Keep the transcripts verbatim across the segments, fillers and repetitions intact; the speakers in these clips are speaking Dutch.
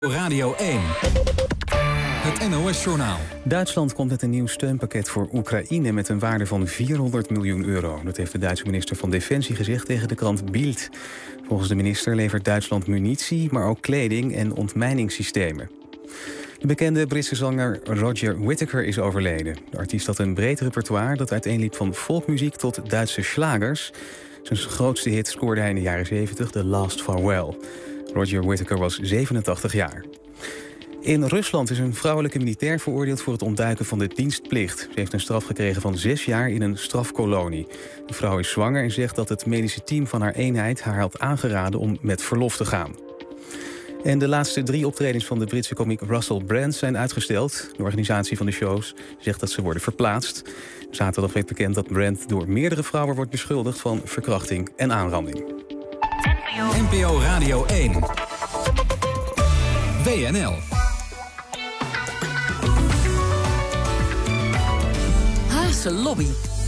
Radio één. Het N O S-journaal. Duitsland komt met een nieuw steunpakket voor Oekraïne met een waarde van vierhonderd miljoen euro. Dat heeft de Duitse minister van Defensie gezegd tegen de krant Bild. Volgens de minister levert Duitsland munitie, maar ook kleding en ontmijningssystemen. De bekende Britse zanger Roger Whittaker is overleden. De artiest had een breed repertoire dat uiteenliep van folkmuziek tot Duitse slagers. Zijn grootste hit scoorde hij in de jaren zeventig, The Last Farewell. Roger Whittaker was zevenentachtig jaar. In Rusland is een vrouwelijke militair veroordeeld voor het ontduiken van de dienstplicht. Ze heeft een straf gekregen van zes jaar in een strafkolonie. De vrouw is zwanger en zegt dat het medische team van haar eenheid haar had aangeraden om met verlof te gaan. En de laatste drie optredens van de Britse komiek Russell Brand zijn uitgesteld. De organisatie van de shows zegt dat ze worden verplaatst. Zaterdag werd bekend dat Brand door meerdere vrouwen wordt beschuldigd van verkrachting en aanranding. N P O Radio één. W N L. Haagse Lobby.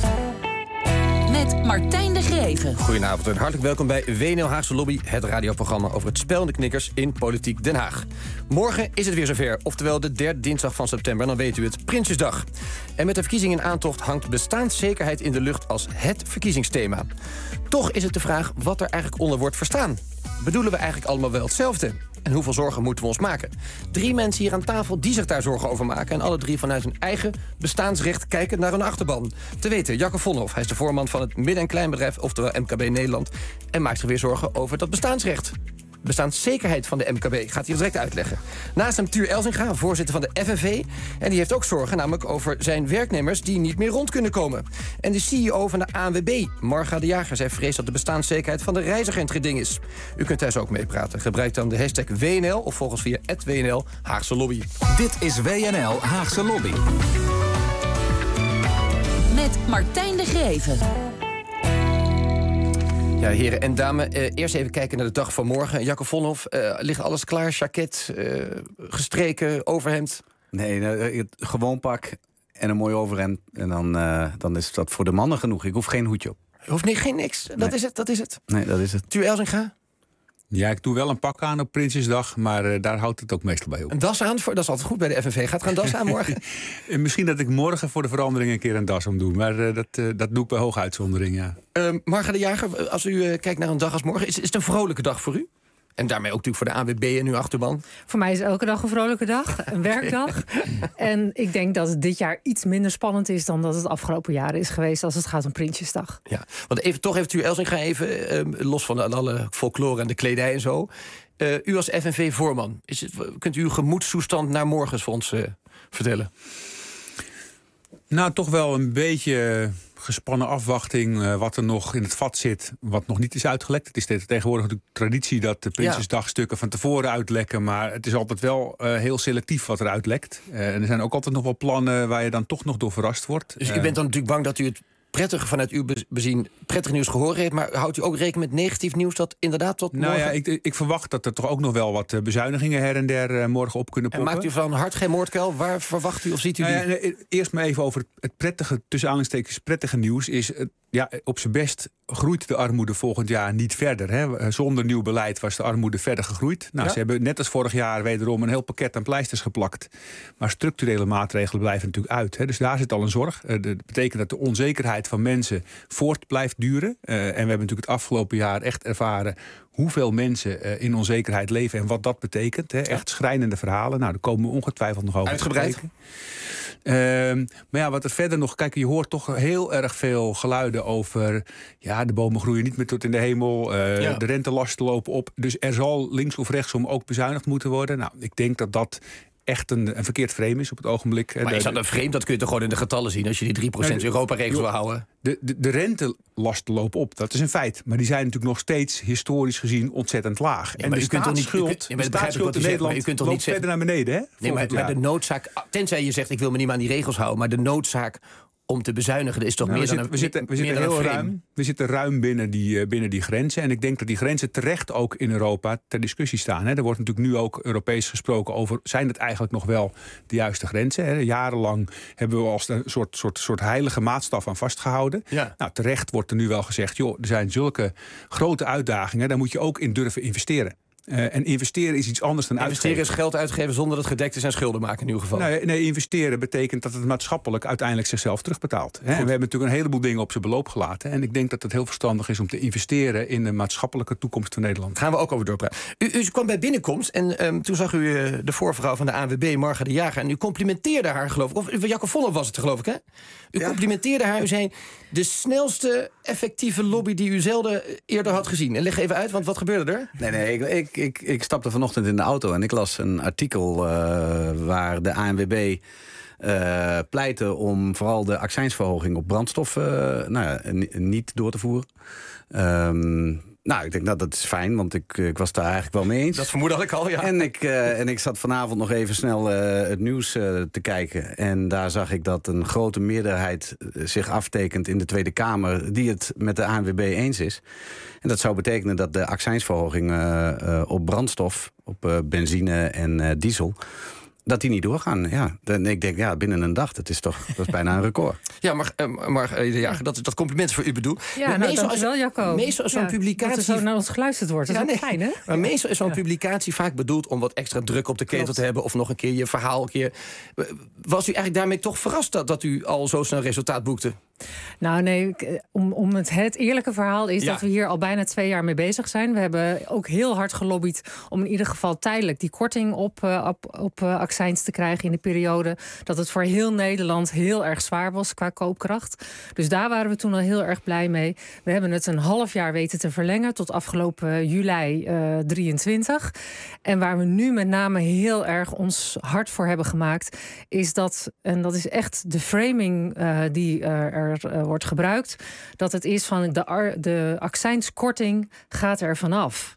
Met Martijn de Greven. Goedenavond en hartelijk welkom bij W N L Haagse Lobby, het radioprogramma over het spel en de knikkers in Politiek Den Haag. Morgen is het weer zover, oftewel de derde dinsdag van september, dan weet u het, Prinsjesdag. En met de verkiezingen in aantocht hangt bestaanszekerheid in de lucht als het verkiezingsthema. Toch is het de vraag wat er eigenlijk onder wordt verstaan. Bedoelen we eigenlijk allemaal wel hetzelfde? En hoeveel zorgen moeten we ons maken? Drie mensen hier aan tafel die zich daar zorgen over maken, en alle drie vanuit hun eigen bestaansrecht kijken naar hun achterban. Te weten, Jacco Vonhoff, hij is de voorman van het midden- en kleinbedrijf, oftewel M K B Nederland, en maakt zich weer zorgen over dat bestaansrecht. Bestaanszekerheid van de M K B gaat hij direct uitleggen. Naast hem Tuur Elzinga, voorzitter van de F N V. En die heeft ook zorgen, namelijk over zijn werknemers die niet meer rond kunnen komen. En de C E O van de A N W B, Marga de Jager, zij vreest dat de bestaanszekerheid van de reiziger in het geding is. U kunt thuis ook meepraten. Gebruik dan de hashtag W N L of volg ons via at W N L Haagse Lobby. Dit is W N L Haagse Lobby. Met Martijn de Greven. Ja, heren en dames, eh, eerst even kijken naar de dag van morgen. Jacco Vonhoff, eh, ligt alles klaar? Jacket, eh, gestreken, overhemd? Nee, nou, gewoon pak en een mooi overhemd. En dan, uh, dan is dat voor de mannen genoeg. Ik hoef geen hoedje op. Hoeft nee, geen niks. Dat Nee. is het, dat is het. Nee, dat is het. Tuur Elzinga? Ja, ik doe wel een pak aan op Prinsjesdag, maar uh, daar houdt het ook meestal bij op. Een das aan, voor, dat is altijd goed bij de F N V. Gaat er een das aan morgen? En misschien dat ik morgen voor de verandering een keer een das om doe. Maar uh, dat, uh, dat doe ik bij hooguitzondering, ja. Uh, Marga de Jager, als u uh, kijkt naar een dag als morgen, is, is het een vrolijke dag voor u? En daarmee ook natuurlijk voor de A N W B en uw achterban. Voor mij is elke dag een vrolijke dag, een werkdag. En ik denk dat het dit jaar iets minder spannend is dan dat het afgelopen jaren is geweest als het gaat om Prinsjesdag. Ja, want even, toch heeft u Elzinga even, uh, los van alle folklore en de kledij en zo. Uh, u als F N V-voorman, is het, kunt u uw gemoedstoestand naar morgen voor ons uh, vertellen? Nou, toch wel een beetje gespannen afwachting uh, wat er nog in het vat zit, wat nog niet is uitgelekt. Het is tegenwoordig natuurlijk traditie dat de Prinsjesdagstukken van tevoren uitlekken, maar het is altijd wel uh, heel selectief wat er uitlekt. Uh, en er zijn ook altijd nog wel plannen waar je dan toch nog door verrast wordt. Dus uh, u bent dan natuurlijk bang dat u het prettig vanuit uw bezien prettig nieuws gehoord heeft, maar houdt u ook rekening met negatief nieuws dat inderdaad tot nou morgen... ja, ik, ik verwacht dat er toch ook nog wel wat bezuinigingen her en der uh, morgen op kunnen poppen. En maakt u van hart geen moordkuil? Waar verwacht u of ziet u die? Nou ja, nee, eerst maar even over het, het prettige, tussen aanhalingstekens prettige nieuws is, uh, ja, op zijn best groeit de armoede volgend jaar niet verder. Hè. Zonder nieuw beleid was de armoede verder gegroeid. Nou, ja. Ze hebben net als vorig jaar wederom een heel pakket aan pleisters geplakt. Maar structurele maatregelen blijven natuurlijk uit. Hè. Dus daar zit al een zorg. Uh, dat betekent dat de onzekerheid van mensen voort blijft duren. Uh, en we hebben natuurlijk het afgelopen jaar echt ervaren hoeveel mensen uh, in onzekerheid leven en wat dat betekent. Hè. Echt schrijnende verhalen. Nou, daar komen we ongetwijfeld nog over. Uitgebreid. Uh, maar ja, wat er verder nog... Kijk, je hoort toch heel erg veel geluiden over... ja, de bomen groeien niet meer tot in de hemel. Uh, ja. De rentelasten lopen op. Dus er zal links of rechtsom ook bezuinigd moeten worden. Nou, ik denk dat dat echt een, een verkeerd frame is op het ogenblik. Maar is dat een frame? Dat kun je toch gewoon in de getallen zien als je die drie procent nee, Europa-regels wil houden? De, de, de rentelasten lopen op, dat is een feit. Maar die zijn natuurlijk nog steeds historisch gezien ontzettend laag. Ja, en de staatsschuld in Nederland zegt, loopt niet verder naar beneden. Hè, nee, maar, maar de noodzaak, tenzij je zegt ik wil me niet meer aan die regels houden, maar de noodzaak om te bezuinigen is toch nou, meer we dan zitten, we zitten, we zitten heel ruim. We zitten ruim binnen die, uh, binnen die grenzen. En ik denk dat die grenzen terecht ook in Europa ter discussie staan. Hè. Er wordt natuurlijk nu ook Europees gesproken over, zijn het eigenlijk nog wel de juiste grenzen? Hè. Jarenlang hebben we als een soort, soort, soort heilige maatstaf aan vastgehouden. Ja. Nou, terecht wordt er nu wel gezegd, joh, er zijn zulke grote uitdagingen, daar moet je ook in durven investeren. Uh, en investeren is iets anders dan investeren uitgeven. is geld uitgeven zonder dat het gedekt is en schulden maken in ieder geval. Nee, nee, investeren betekent dat het maatschappelijk uiteindelijk zichzelf terugbetaalt. Hè? En we hebben natuurlijk een heleboel dingen op zijn beloop gelaten. En ik denk dat het heel verstandig is om te investeren in de maatschappelijke toekomst van Nederland. Gaan we ook over doorpraten. U, u kwam bij binnenkomst en um, toen zag u uh, de voorvrouw van de A N W B, Marga de Jager. En u complimenteerde haar, geloof ik. Of Jacco Vonhoff was het, geloof ik, hè? U ja. complimenteerde haar. U zei, de snelste effectieve lobby die u zelden eerder had gezien. En leg even uit, want wat gebeurde er? Nee, nee, ik, ik, ik, ik stapte vanochtend in de auto en ik las een artikel uh, waar de A N W B uh, pleitte om vooral de accijnsverhoging op brandstof uh, nou ja, n- niet door te voeren. Um, Nou, ik denk dat nou, dat is fijn, want ik, ik was daar eigenlijk wel mee eens. Dat vermoedde had ik al, ja. En ik, uh, en ik zat vanavond nog even snel uh, het nieuws uh, te kijken. En daar zag ik dat een grote meerderheid zich aftekent in de Tweede Kamer die het met de A N W B eens is. En dat zou betekenen dat de accijnsverhoging uh, uh, op brandstof, op uh, benzine en uh, diesel, dat die niet doorgaan. Ja, dan, ik denk, ja, binnen een dag, dat is toch dat is bijna een record. Ja, maar, uh, maar uh, ja, dat, dat compliment is voor u bedoel. Ja, nou, meestal dankjewel, Jacco. Meestal is zo'n ja, publicatie... Dat er zo naar ons geluisterd wordt, dat is ja, ook nee. fijn, hè? Maar meestal is zo'n ja. publicatie vaak bedoeld om wat extra druk op de ketel Klopt. te hebben, of nog een keer je verhaal een keer. Was u eigenlijk daarmee toch verrast dat, dat u al zo snel resultaat boekte? Nou nee, om, om het, het eerlijke verhaal is ja. dat we hier al bijna twee jaar mee bezig zijn. We hebben ook heel hard gelobbyd om in ieder geval tijdelijk die korting op, uh, op, op uh, accijns te krijgen in de periode dat het voor heel Nederland heel erg zwaar was qua koopkracht. Dus daar waren we toen al heel erg blij mee. We hebben het een half jaar weten te verlengen tot afgelopen juli uh, drieëntwintig. En waar we nu met name heel erg ons hard voor hebben gemaakt, is dat, en dat is echt de framing uh, die uh, er Uh, wordt gebruikt, dat het is van de, ar- de accijnskorting gaat er vanaf.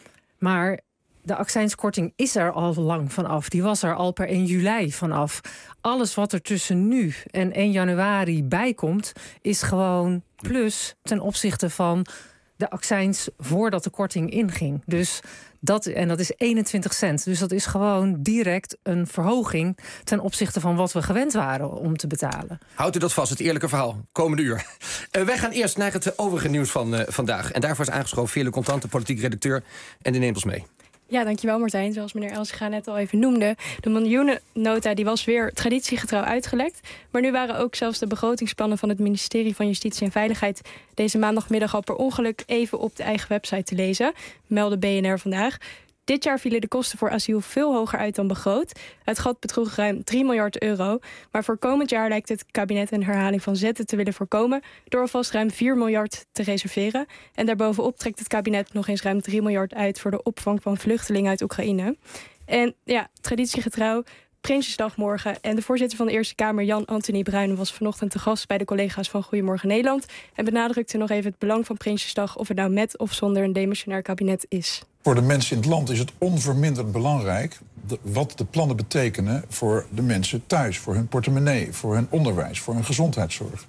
Maar de accijnskorting is er al lang vanaf. Die was er al per één juli vanaf. Alles wat er tussen nu en één januari bijkomt, is gewoon plus ten opzichte van de accijns voordat de korting inging. Dus dat, en dat is eenentwintig cent. Dus dat is gewoon direct een verhoging ten opzichte van wat we gewend waren om te betalen. Houdt u dat vast, het eerlijke verhaal, komende uur. Uh, wij gaan eerst naar het overige nieuws van uh, vandaag. En daarvoor is aangeschoven Veerle Contant, politiek redacteur. En die neemt ons mee. Ja, dankjewel Martijn. Zoals meneer Elsinga net al even noemde, de miljoenennota die was weer traditiegetrouw uitgelekt. Maar nu waren ook zelfs de begrotingsplannen van het ministerie van Justitie en Veiligheid deze maandagmiddag al per ongeluk even op de eigen website te lezen, meldde B N R vandaag. Dit jaar vielen de kosten voor asiel veel hoger uit dan begroot. Het gat bedroeg ruim drie miljard euro. Maar voor komend jaar lijkt het kabinet een herhaling van zetten te willen voorkomen door alvast ruim vier miljard te reserveren. En daarbovenop trekt het kabinet nog eens ruim drie miljard uit voor de opvang van vluchtelingen uit Oekraïne. En ja, traditiegetrouw, Prinsjesdag morgen. En de voorzitter van de Eerste Kamer, Jan Anthony Bruin, was vanochtend te gast bij de collega's van Goedemorgen Nederland. En benadrukte nog even het belang van Prinsjesdag, of het nou met of zonder een demissionair kabinet is. Voor de mensen in het land is het onverminderd belangrijk wat de plannen betekenen voor de mensen thuis, voor hun portemonnee, voor hun onderwijs, voor hun gezondheidszorg.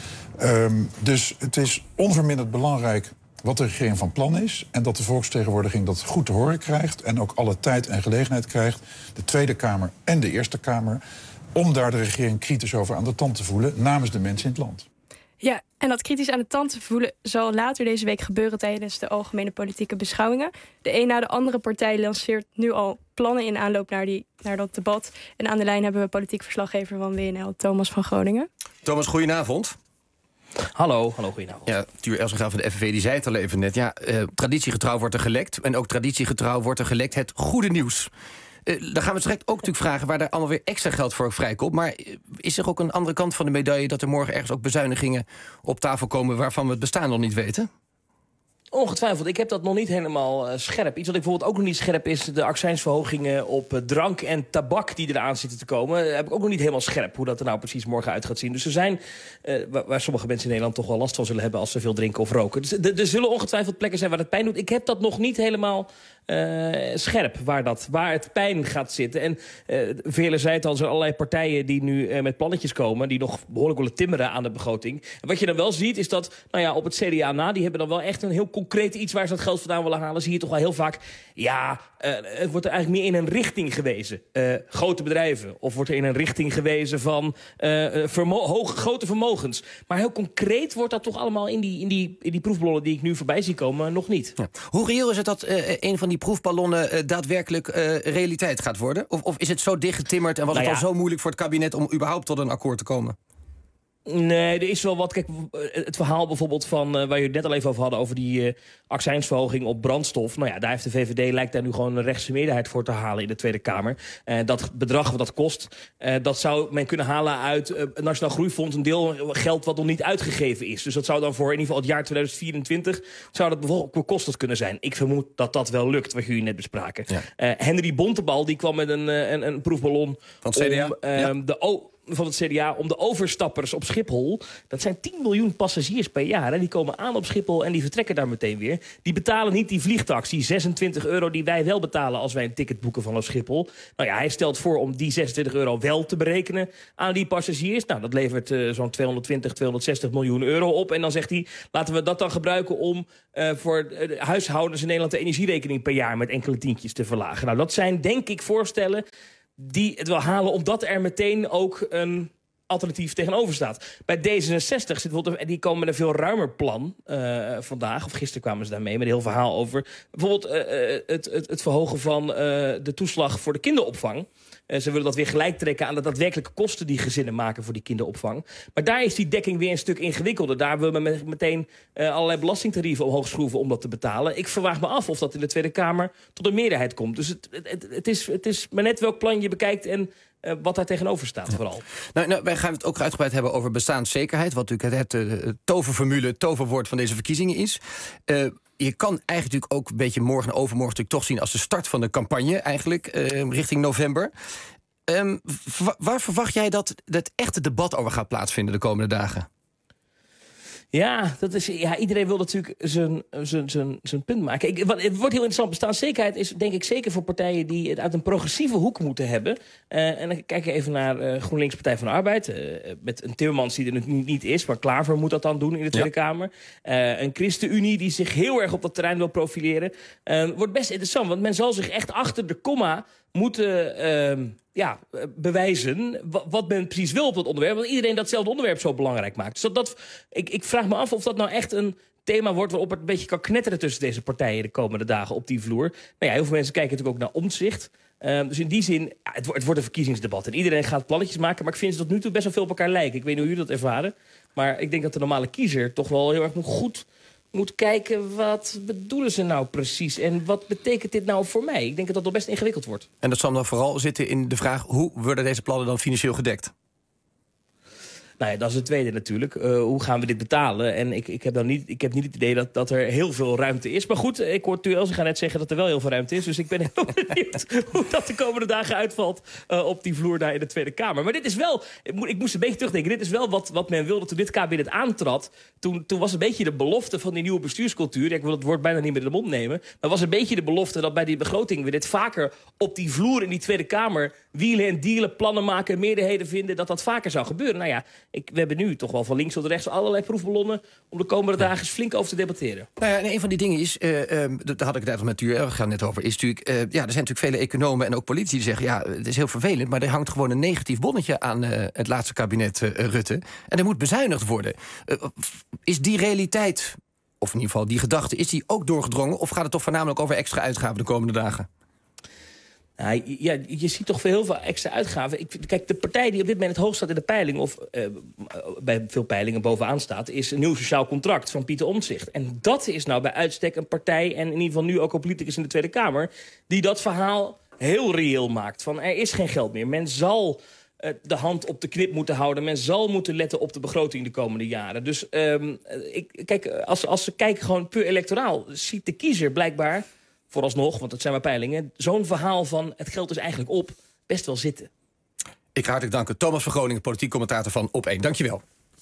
Um, dus het is onverminderd belangrijk wat de regering van plan is en dat de volksvertegenwoordiging dat goed te horen krijgt en ook alle tijd en gelegenheid krijgt, de Tweede Kamer en de Eerste Kamer, om daar de regering kritisch over aan de tand te voelen namens de mensen in het land. Ja, en dat kritisch aan de tand te voelen zal later deze week gebeuren tijdens de algemene politieke beschouwingen. De een na de andere partij lanceert nu al plannen in aanloop naar, die, naar dat debat. En aan de lijn hebben we politiek verslaggever van W N L, Thomas van Groningen. Thomas, goedenavond. Hallo, hallo, goedenavond. Ja, Tuur Elsinga van de F N V die zei het al even net. Ja, uh, traditiegetrouw wordt er gelekt. En ook traditiegetrouw wordt er gelekt het goede nieuws. Uh, dan gaan we direct ook natuurlijk vragen waar daar allemaal weer extra geld voor vrijkomt. Maar uh, is er ook een andere kant van de medaille dat er morgen ergens ook bezuinigingen op tafel komen waarvan we het bestaan nog niet weten? Ongetwijfeld. Ik heb dat nog niet helemaal uh, scherp. Iets wat ik bijvoorbeeld ook nog niet scherp is de accijnsverhogingen op uh, drank en tabak die eraan zitten te komen. Uh, heb ik ook nog niet helemaal scherp hoe dat er nou precies morgen uit gaat zien. Dus er zijn, uh, waar, waar sommige mensen in Nederland toch wel last van zullen hebben als ze veel drinken of roken. Dus d- er zullen ongetwijfeld plekken zijn waar het pijn doet. Ik heb dat nog niet helemaal uh, scherp, waar, dat, waar het pijn gaat zitten. En uh, Veerle zei het al, er zijn allerlei partijen die nu uh, met plannetjes komen, die nog behoorlijk willen timmeren aan de begroting. En wat je dan wel ziet is dat, nou ja, op het C D A na, die hebben dan wel echt een heel concreet iets waar ze dat geld vandaan willen halen. Zie je toch wel heel vaak, ja, uh, het wordt er eigenlijk meer in een richting gewezen. Uh, grote bedrijven. Of wordt er in een richting gewezen van uh, vermo- hoge, grote vermogens. Maar heel concreet wordt dat toch allemaal in die, in die, in die proefballonnen die ik nu voorbij zie komen nog niet. Ja. Hoe reëel is het dat uh, een van die proefballonnen uh, daadwerkelijk uh, realiteit gaat worden? Of, of is het zo dichtgetimmerd en was nou het ja. al zo moeilijk voor het kabinet om überhaupt tot een akkoord te komen? Nee, er is wel wat. Kijk, het verhaal bijvoorbeeld van uh, waar je het net al even over hadden, over die uh, accijnsverhoging op brandstof. Nou ja, daar heeft de V V D lijkt daar nu gewoon een rechtse meerderheid voor te halen in de Tweede Kamer. Uh, dat bedrag wat dat kost, uh, dat zou men kunnen halen uit uh, het Nationaal Groeifonds, een deel geld wat nog niet uitgegeven is. Dus dat zou dan voor in ieder geval het jaar tweeduizend vierentwintig zou dat bijvoorbeeld bekostend kunnen zijn. Ik vermoed dat dat wel lukt, wat jullie net bespraken. Ja. Uh, Henry Bontebal die kwam met een, een, een proefballon van het C D A. Om, uh, ja. de o- van het C D A om de overstappers op Schiphol. Dat zijn tien miljoen passagiers per jaar. Hè. Die komen aan op Schiphol en die vertrekken daar meteen weer. Die betalen niet die vliegtax, die zesentwintig euro die wij wel betalen als wij een ticket boeken vanaf Schiphol. Nou ja, hij stelt voor om die zesentwintig euro wel te berekenen aan die passagiers. Nou, dat levert uh, zo'n tweehonderdtwintig, tweehonderdzestig miljoen euro op. En dan zegt hij, laten we dat dan gebruiken om uh, voor de huishoudens in Nederland de energierekening per jaar met enkele tientjes te verlagen. Nou, dat zijn denk ik voorstellen die het wil halen, omdat er meteen ook een alternatief tegenover staat. Bij D zesenzestig zit bijvoorbeeld, die komen met een veel ruimer plan uh, vandaag, of gisteren kwamen ze daarmee met een heel verhaal over bijvoorbeeld uh, het, het, het verhogen van uh, de toeslag voor de kinderopvang. Uh, ze willen dat weer gelijk trekken aan de daadwerkelijke kosten die gezinnen maken voor die kinderopvang. Maar daar is die dekking weer een stuk ingewikkelder. Daar willen we meteen uh, allerlei belastingtarieven omhoog schroeven om dat te betalen. Ik vraag me af of dat in de Tweede Kamer tot een meerderheid komt. Dus het, het, het, is, het is maar net welk plan je bekijkt en Uh, wat daar tegenover staat vooral. Nou, nou, wij gaan het ook uitgebreid hebben over bestaanszekerheid, wat natuurlijk het, het, het toverformule, het toverwoord van deze verkiezingen is. Uh, je kan eigenlijk natuurlijk ook een beetje morgen en overmorgen natuurlijk toch zien als de start van de campagne eigenlijk, uh, richting november. Um, v- waar verwacht jij dat het echte debat over gaat plaatsvinden de komende dagen? Ja, dat is, ja, iedereen wil natuurlijk zijn, zijn, zijn, zijn punt maken. Ik, wat, het wordt heel interessant. Bestaanszekerheid is denk ik zeker voor partijen die het uit een progressieve hoek moeten hebben. Uh, en dan kijk je even naar uh, GroenLinks Partij van de Arbeid. Uh, met een Timmermans die er nu niet, niet is, maar Klaver moet dat dan doen in de Tweede ja. Kamer. Uh, een ChristenUnie die zich heel erg op dat terrein wil profileren. Uh, wordt best interessant, want men zal zich echt achter de komma moeten uh, ja, bewijzen wat men precies wil op dat onderwerp. Want iedereen datzelfde onderwerp zo belangrijk maakt. Dus dat, dat, ik, ik vraag me af of dat nou echt een thema wordt waarop het een beetje kan knetteren tussen deze partijen de komende dagen op die vloer. Nou ja, heel veel mensen kijken natuurlijk ook naar Omtzigt. Uh, dus in die zin, ja, het, het wordt een verkiezingsdebat. En iedereen gaat plannetjes maken, maar ik vind ze tot nu toe best wel veel op elkaar lijken. Ik weet niet hoe jullie dat ervaren. Maar ik denk dat de normale kiezer toch wel heel erg moet goed moet kijken, wat bedoelen ze nou precies? En wat betekent dit nou voor mij? Ik denk dat dat nog best ingewikkeld wordt. En dat zal dan vooral zitten in de vraag, hoe worden deze plannen dan financieel gedekt? Nou ja, dat is het tweede natuurlijk. Uh, hoe gaan we dit betalen? En ik, ik, heb dan niet, ik heb niet het idee dat, dat er heel veel ruimte is. Maar goed, ik hoor Tuel gaan net zeggen dat er wel heel veel ruimte is. Dus ik ben heel benieuwd hoe dat de komende dagen uitvalt uh, op die vloer daar in de Tweede Kamer. Maar dit is wel, ik, mo- ik moest een beetje terugdenken. Dit is wel wat, wat men wilde toen dit kabinet aantrad. Toen, toen was een beetje de belofte van die nieuwe bestuurscultuur. Ik wil het woord bijna niet meer in de mond nemen. Maar was een beetje de belofte dat bij die begroting we dit vaker op die vloer in die Tweede Kamer wielen en dealen, plannen maken, meerderheden vinden, dat dat vaker zou gebeuren. Nou ja, Ik, we hebben nu toch wel van links tot rechts allerlei proefballonnen om de komende dagen eens flink over te debatteren. Nou ja, en een van die dingen is, uh, um, daar had ik het net al met u, we gaan net over, is natuurlijk, uh, ja, er zijn natuurlijk vele economen en ook politici die zeggen, ja, het is heel vervelend, maar er hangt gewoon een negatief bonnetje aan uh, het laatste kabinet uh, Rutte. En er moet bezuinigd worden. Uh, is die realiteit, of in ieder geval die gedachte, is die ook doorgedrongen? Of gaat het toch voornamelijk over extra uitgaven de komende dagen? Nou, ja, je ziet toch veel, heel veel extra uitgaven. Ik, kijk, de partij die op dit moment het hoogst staat in de peiling, of uh, bij veel peilingen bovenaan staat, is een nieuw sociaal contract van Pieter Omtzigt. En dat is nou bij uitstek een partij, en in ieder geval nu ook een politicus in de Tweede Kamer, die dat verhaal heel reëel maakt. Van er is geen geld meer. Men zal uh, de hand op de knip moeten houden. Men zal moeten letten op de begroting de komende jaren. Dus um, ik, kijk, als, als ze kijken gewoon puur electoraal, ziet de kiezer blijkbaar, vooralsnog, want dat zijn maar peilingen, zo'n verhaal van het geld is eigenlijk op, best wel zitten. Ik ga hartelijk danken. Thomas van Groningen, politiek commentator van Op één. Dankjewel.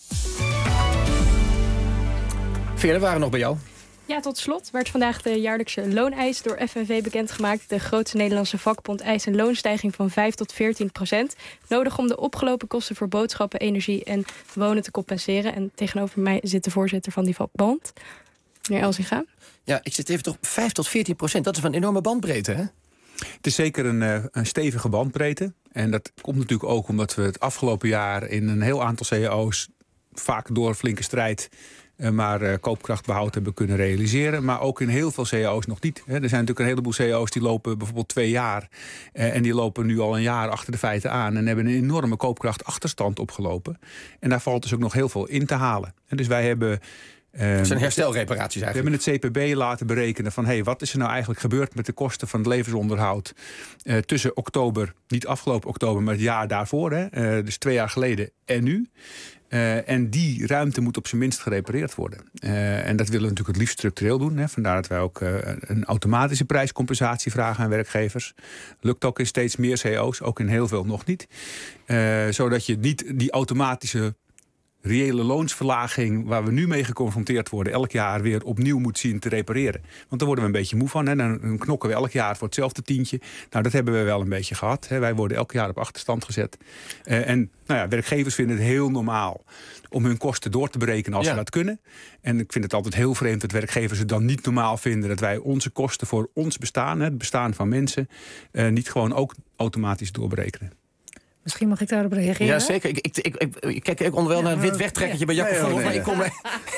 Veerle, waren nog bij jou? Ja, tot slot werd vandaag de jaarlijkse looneis door F N V bekendgemaakt. De grootste Nederlandse vakbond eist een loonstijging van vijf tot veertien procent. Nodig om de opgelopen kosten voor boodschappen, energie en wonen te compenseren. En tegenover mij zit de voorzitter van die vakbond, meneer Elzinga. Ja, ik zit even toch vijf tot veertien procent. Dat is van een enorme bandbreedte, hè? Het is zeker een, een stevige bandbreedte. En dat komt natuurlijk ook omdat we het afgelopen jaar in een heel aantal C A O's... vaak door flinke strijd uh, maar uh, koopkrachtbehoud hebben kunnen realiseren. Maar ook in heel veel C A O's nog niet. Hè. Er zijn natuurlijk een heleboel C A O's die lopen bijvoorbeeld twee jaar. Uh, en die lopen nu al een jaar achter de feiten aan. En hebben een enorme koopkrachtachterstand opgelopen. En daar valt dus ook nog heel veel in te halen. En dus wij hebben... Het zijn herstelreparaties eigenlijk. We hebben het C P B laten berekenen van... hey, wat is er nou eigenlijk gebeurd met de kosten van het levensonderhoud... Uh, tussen oktober, niet afgelopen oktober, maar het jaar daarvoor. Hè, uh, dus twee jaar geleden en nu. Uh, en die ruimte moet op zijn minst gerepareerd worden. Uh, en dat willen we natuurlijk het liefst structureel doen. Hè. Vandaar dat wij ook uh, een automatische prijscompensatie vragen aan werkgevers. Lukt ook in steeds meer C O's, ook in heel veel nog niet. Uh, zodat je niet die automatische... reële loonsverlaging waar we nu mee geconfronteerd worden... elk jaar weer opnieuw moet zien te repareren. Want daar worden we een beetje moe van. Hè. Dan knokken we elk jaar voor hetzelfde tientje. Nou, dat hebben we wel een beetje gehad. Hè. Wij worden elk jaar op achterstand gezet. Uh, en nou ja, werkgevers vinden het heel normaal... om hun kosten door te berekenen als ja. ze dat kunnen. En ik vind het altijd heel vreemd dat werkgevers het dan niet normaal vinden... dat wij onze kosten voor ons bestaan, hè, het bestaan van mensen... Uh, niet gewoon ook automatisch doorberekenen. Misschien mag ik daarop reageren? Ja, zeker. Ik, ik, ik, ik, ik kijk ook onderwel ja, naar een wit wegtrekkertje ja. bij Jacco Vonhoff. Ja, ja, ja. Maar,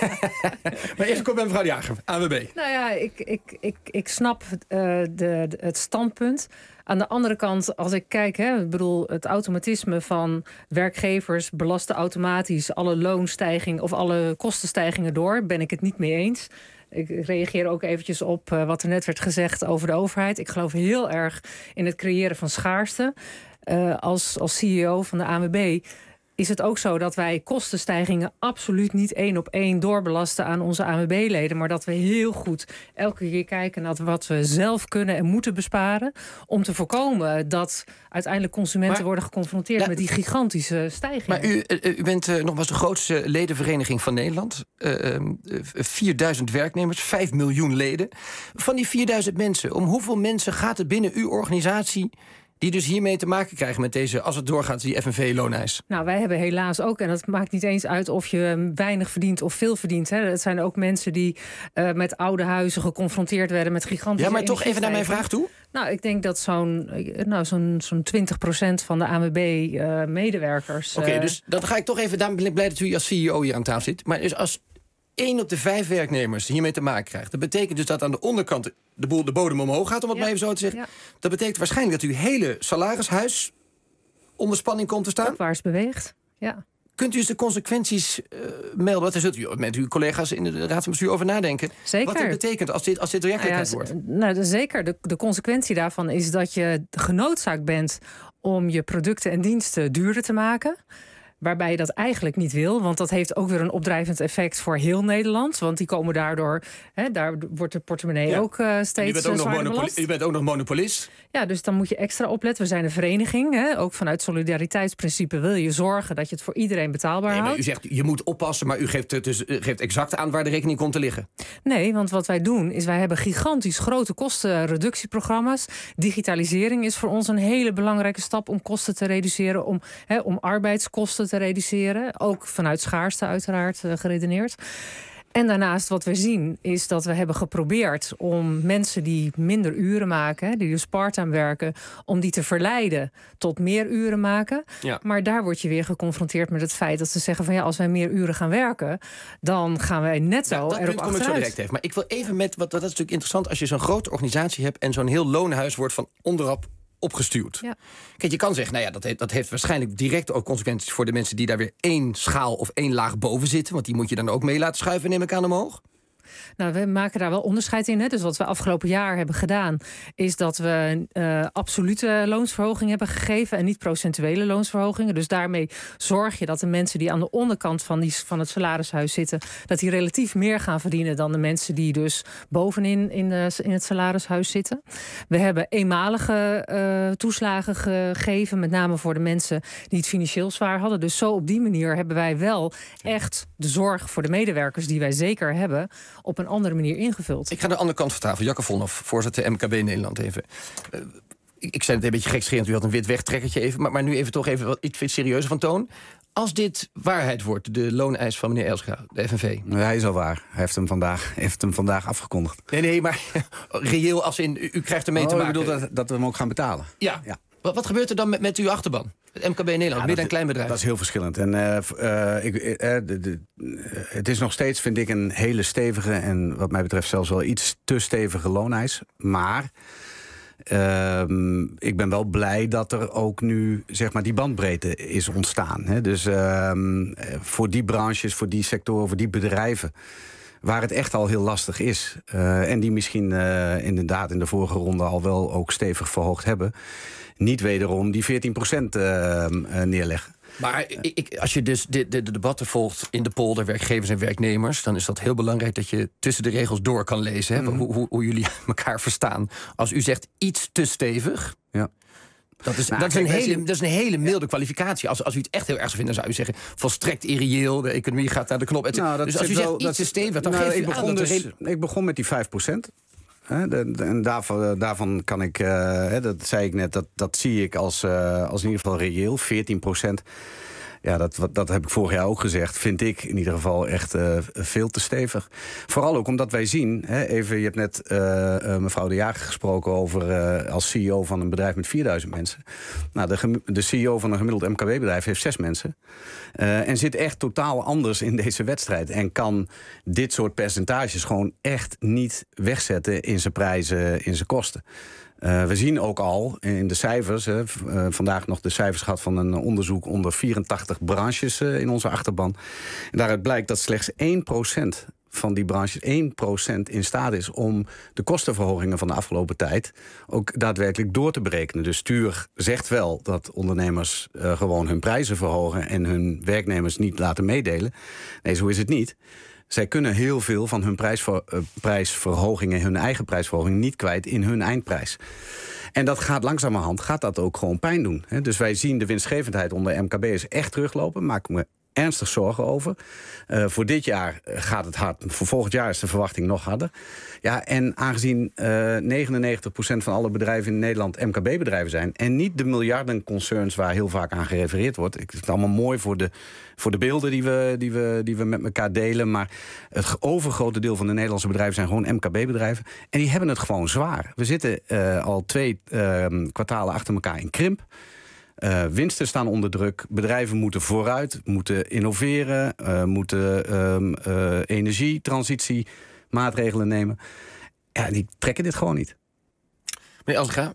maar eerst kom bij mevrouw de Jager, A W B. Nou ja, ik, ik, ik, ik snap uh, de, de, het standpunt. Aan de andere kant, als ik kijk, hè, ik bedoel, het automatisme van werkgevers belasten automatisch alle loonstijgingen of alle kostenstijgingen door, ben ik het niet mee eens. Ik reageer ook eventjes op uh, wat er net werd gezegd over de overheid. Ik geloof heel erg in het creëren van schaarste. Uh, als, als C E O van de A W B is het ook zo dat wij kostenstijgingen absoluut niet één op één doorbelasten aan onze A W B-leden. Maar dat we heel goed elke keer kijken naar wat we zelf kunnen en moeten besparen. Om te voorkomen dat uiteindelijk consumenten maar, worden geconfronteerd ja, met die gigantische stijgingen. Maar u, u bent uh, nogmaals de grootste ledenvereniging van Nederland. Uh, uh, vierduizend werknemers, vijf miljoen leden. Van die vierduizend mensen, om hoeveel mensen gaat het binnen uw organisatie... die dus hiermee te maken krijgen met deze, als het doorgaat, die F N V-loonijs? Nou, wij hebben helaas ook, en dat maakt niet eens uit of je weinig verdient of veel verdient. Hè. Het zijn ook mensen die uh, met oude huizen geconfronteerd werden met gigantische. Ja, maar toch even naar mijn vraag toe. Nou, ik denk dat zo'n, nou, zo'n, zo'n twintig procent van de A W B-medewerkers... Uh, Oké, okay, uh, dus dan ga ik toch even, daarom ben ik blij dat u als C E O hier aan tafel zit. Maar dus als één op de vijf werknemers hiermee te maken krijgt, dat betekent dus dat aan de onderkant de boel de bodem omhoog gaat, om het ja. maar even zo te zeggen. Ja. Dat betekent waarschijnlijk dat uw hele salarishuis onder spanning komt te staan. Opwaarts beweegt, ja. Kunt u eens de consequenties uh, melden? Wat zult u met uw collega's in de Raad van Bestuur over nadenken? Zeker. Wat dit betekent als dit, als dit werkelijkheid nou ja, wordt? Nou, zeker. De, de consequentie daarvan is dat je genoodzaakt bent om je producten en diensten duurder te maken. Waarbij je dat eigenlijk niet wil. Want dat heeft ook weer een opdrijvend effect voor heel Nederland. Want die komen daardoor... Hè, daar wordt de portemonnee ja. ook uh, steeds u bent ook, nog monopoli- u bent ook nog monopolist. Ja, dus dan moet je extra opletten. We zijn een vereniging. Hè, ook vanuit solidariteitsprincipe wil je zorgen dat je het voor iedereen betaalbaar nee, houdt. U zegt, je moet oppassen, maar u geeft, dus, u geeft exact aan waar de rekening komt te liggen. Nee, want wat wij doen is wij hebben gigantisch grote kostenreductieprogramma's. Digitalisering is voor ons een hele belangrijke stap om kosten te reduceren. Om, hè, om arbeidskosten te reduceren. Ook vanuit schaarste uiteraard uh, geredeneerd. En daarnaast wat we zien is dat we hebben geprobeerd om mensen die minder uren maken, die dus part-time werken, om die te verleiden tot meer uren maken. Ja. Maar daar word je weer geconfronteerd met het feit dat ze zeggen van ja, als wij meer uren gaan werken, dan gaan wij netto ja, dat erop achteruit. Dat kom ik zo direct even. Maar ik wil even met, wat dat is natuurlijk interessant als je zo'n grote organisatie hebt en zo'n heel loonhuis wordt van onderop opgestuurd. Ja. Kijk, je kan zeggen, nou ja, dat heeft, dat heeft waarschijnlijk direct ook consequenties voor de mensen die daar weer één schaal of één laag boven zitten. Want die moet je dan ook mee laten schuiven, neem ik aan, omhoog. Nou, we maken daar wel onderscheid in. Hè. Dus wat we afgelopen jaar hebben gedaan, is dat we uh, absolute loonsverhoging hebben gegeven en niet procentuele loonsverhogingen. Dus daarmee zorg je dat de mensen die aan de onderkant van, die, van het salarishuis zitten, dat die relatief meer gaan verdienen dan de mensen die dus bovenin in, de, in het salarishuis zitten. We hebben eenmalige uh, toeslagen gegeven, met name voor de mensen die het financieel zwaar hadden. Dus zo op die manier hebben wij wel echt de zorg voor de medewerkers die wij zeker hebben op een andere manier ingevuld. Ik ga naar de andere kant van tafel. Jacco Vonhoff, voorzitter M K B Nederland even. Uh, Ik, ik zei het een beetje gekscherend, u had een wit wegtrekkertje even. Maar, maar nu even toch even wat iets serieuzer van toon. Als dit waarheid wordt, de looneis van meneer Elsga, de F N V. Hij is al waar. Hij heeft hem vandaag, heeft hem vandaag afgekondigd. Nee, nee, maar reëel als in, u, u krijgt ermee oh, te maken. Ik bedoel dat, dat we hem ook gaan betalen. Ja. ja. Wat, wat gebeurt er dan met, met uw achterban? Het M K B Nederland, ja, midden- en kleinbedrijf. Dat is heel verschillend. En uh, uh, ik, uh, de, de, uh, het is nog steeds, vind ik, een hele stevige en wat mij betreft zelfs wel iets te stevige looneis. Maar Uh, ik ben wel blij dat er ook nu zeg maar die bandbreedte is ontstaan. Hè? Dus uh, voor die branches, voor die sectoren, voor die bedrijven waar het echt al heel lastig is. Uh, en die misschien uh, inderdaad in de vorige ronde al wel ook stevig verhoogd hebben. Niet wederom die veertien procent uh, uh, neerleggen. Maar ik, als je dus de, de, de debatten volgt in de polder, werkgevers en werknemers, dan is dat heel belangrijk dat je tussen de regels door kan lezen. Hè? Mm-hmm. Hoe, hoe, hoe jullie elkaar verstaan. Als u zegt iets te stevig. Ja. Dat is, nou, dat, is een hele, dat is een hele milde ja. kwalificatie. Als, als u het echt heel erg zou vinden, dan zou u zeggen volstrekt irreëel, de economie gaat naar de knop. Nou, dus als u zegt wel, iets dat, te stevig, dan nou, geeft u ik begon aan dat dus, re- Ik begon met die vijf procent. He, de, de, en daarvan, daarvan kan ik, uh, he, dat zei ik net, dat, dat zie ik als, uh, als in ieder geval reëel, veertien procent. Ja, dat, dat heb ik vorig jaar ook gezegd. Vind ik in ieder geval echt uh, veel te stevig. Vooral ook omdat wij zien, hè, even, je hebt net uh, uh, mevrouw De Jager gesproken over uh, als C E O van een bedrijf met vierduizend mensen. Nou, de, de C E O van een gemiddeld M K B-bedrijf heeft zes mensen. Uh, en zit echt totaal anders in deze wedstrijd. En kan dit soort percentages gewoon echt niet wegzetten in zijn prijzen, in zijn kosten. Uh, we zien ook al in de cijfers, hè, uh, vandaag nog de cijfers gehad van een onderzoek onder vierentachtig branches uh, in onze achterban. En daaruit blijkt dat slechts één procent van die branches, één procent in staat is om de kostenverhogingen van de afgelopen tijd ook daadwerkelijk door te berekenen. Dus Stuur zegt wel dat ondernemers uh, gewoon hun prijzen verhogen en hun werknemers niet laten meedelen. Nee, zo is het niet. Zij kunnen heel veel van hun prijsver, uh, prijsverhogingen, hun eigen prijsverhoging, niet kwijt in hun eindprijs. En dat gaat langzamerhand, gaat dat ook gewoon pijn doen. Hè? Dus wij zien de winstgevendheid onder M K B'ers echt teruglopen. Maak me ernstig zorgen over. Uh, voor dit jaar gaat het hard. Voor volgend jaar is de verwachting nog harder. Ja, en aangezien uh, negenennegentig procent van alle bedrijven in Nederland M K B-bedrijven zijn en niet de miljardenconcerns waar heel vaak aan gerefereerd wordt. Ik vind het allemaal mooi voor de, voor de beelden die we, die, we, die we met elkaar delen. Maar het overgrote deel van de Nederlandse bedrijven zijn gewoon M K B-bedrijven. En die hebben het gewoon zwaar. We zitten uh, al twee uh, kwartalen achter elkaar in krimp. Uh, winsten staan onder druk. Bedrijven moeten vooruit, moeten innoveren, uh, moeten um, uh, energietransitiemaatregelen nemen. Ja, die trekken dit gewoon niet. Meneer Elsga,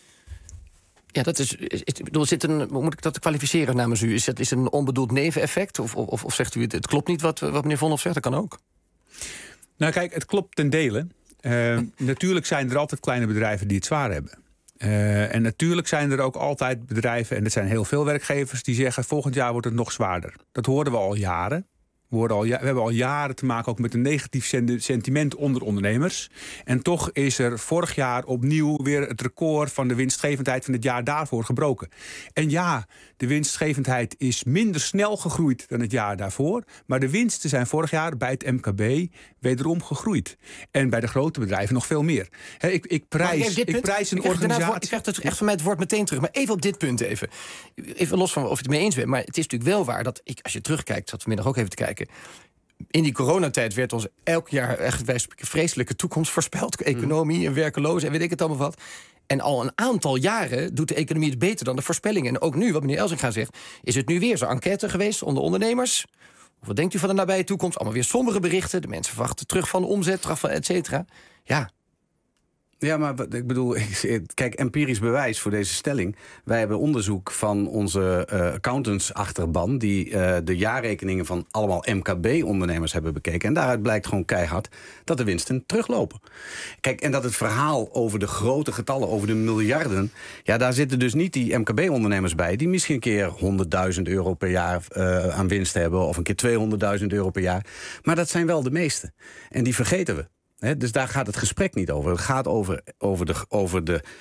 ja, dat is, is, is, bedoel, zit een, hoe moet ik dat kwalificeren namens u? Is het is een onbedoeld neveneffect? Of, of, of zegt u het, het klopt niet wat, wat meneer Vonhoff zegt? Dat kan ook. Nou kijk, het klopt ten dele. Uh, natuurlijk zijn er altijd kleine bedrijven die het zwaar hebben. Uh, en natuurlijk zijn er ook altijd bedrijven, en dat zijn heel veel werkgevers, die zeggen volgend jaar wordt het nog zwaarder. Dat hoorden we al jaren. We, al, we hebben al jaren te maken ook met een negatief sentiment onder ondernemers. En toch is er vorig jaar opnieuw weer het record van de winstgevendheid van het jaar daarvoor gebroken. En ja, de winstgevendheid is minder snel gegroeid dan het jaar daarvoor. Maar de winsten zijn vorig jaar bij het M K B wederom gegroeid. En bij de grote bedrijven nog veel meer. He, ik, ik, prijs, ik prijs een ik organisatie... Ik krijg het echt van mij het woord meteen terug. Maar even op dit punt even. Even los van of je het mee eens bent. Maar het is natuurlijk wel waar dat, ik, als je terugkijkt, zat vanmiddag ook even te kijken. In die coronatijd werd ons elk jaar echt een vreselijke toekomst voorspeld. Economie en werkelozen en weet ik het allemaal wat. En al een aantal jaren doet de economie het beter dan de voorspellingen. En ook nu, wat meneer Elsinga zegt, is het nu weer zo'n enquête geweest onder ondernemers. Wat denkt u van de nabije toekomst? Allemaal weer sombere berichten. De mensen verwachten terug van de omzet, terug van et cetera. Ja. Ja, maar ik bedoel, kijk, empirisch bewijs voor deze stelling. Wij hebben onderzoek van onze uh, accountants-achterban die uh, de jaarrekeningen van allemaal M K B-ondernemers hebben bekeken. En daaruit blijkt gewoon keihard dat de winsten teruglopen. Kijk, en dat het verhaal over de grote getallen, over de miljarden, ja, daar zitten dus niet die M K B-ondernemers bij die misschien een keer honderdduizend euro per jaar uh, aan winst hebben of een keer tweehonderdduizend euro per jaar. Maar dat zijn wel de meeste. En die vergeten we. He, dus daar gaat het gesprek niet over. Het gaat over, over, de, over de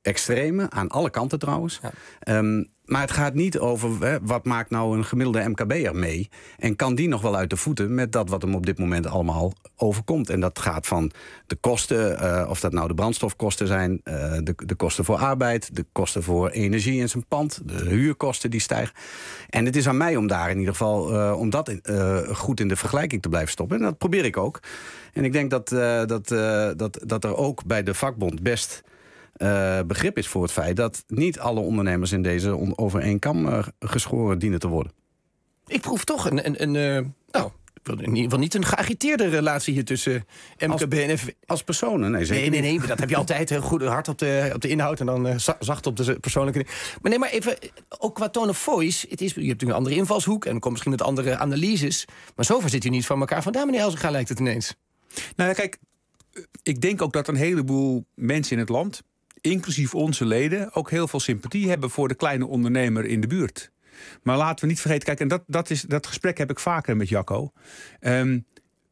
extreme, aan alle kanten trouwens. Ja. Um, maar het gaat niet over hè, wat maakt nou een gemiddelde M K B'er mee. En kan die nog wel uit de voeten met dat wat hem op dit moment allemaal overkomt. En dat gaat van de kosten, uh, of dat nou de brandstofkosten zijn, uh, de, de kosten voor arbeid, de kosten voor energie in zijn pand, de huurkosten die stijgen. En het is aan mij om daar in ieder geval uh, om dat uh, goed in de vergelijking te blijven stoppen. En dat probeer ik ook. En ik denk dat, uh, dat, uh, dat, dat er ook bij de vakbond best Uh, begrip is voor het feit dat niet alle ondernemers in deze on- over één kam uh, geschoren dienen te worden. Ik proef toch een, een, een uh, nou, ik wil in ieder geval niet een geagiteerde relatie hier tussen M K B als, en F V. Als personen, nee zeker Nee, nee, nee, dat heb je altijd. Heel goed hard op de, op de inhoud en dan uh, zacht op de persoonlijke. Maar nee, maar even, ook qua tone of voice. Het is, je hebt natuurlijk een andere invalshoek en komt misschien met andere analyses. Maar zover zit u niet van elkaar vandaan, meneer Elzinga, lijkt het ineens. Nou ja, kijk, ik denk ook dat een heleboel mensen in het land, inclusief onze leden, ook heel veel sympathie hebben voor de kleine ondernemer in de buurt. Maar laten we niet vergeten, kijk, en dat, dat, is, dat gesprek heb ik vaker met Jacco. Um,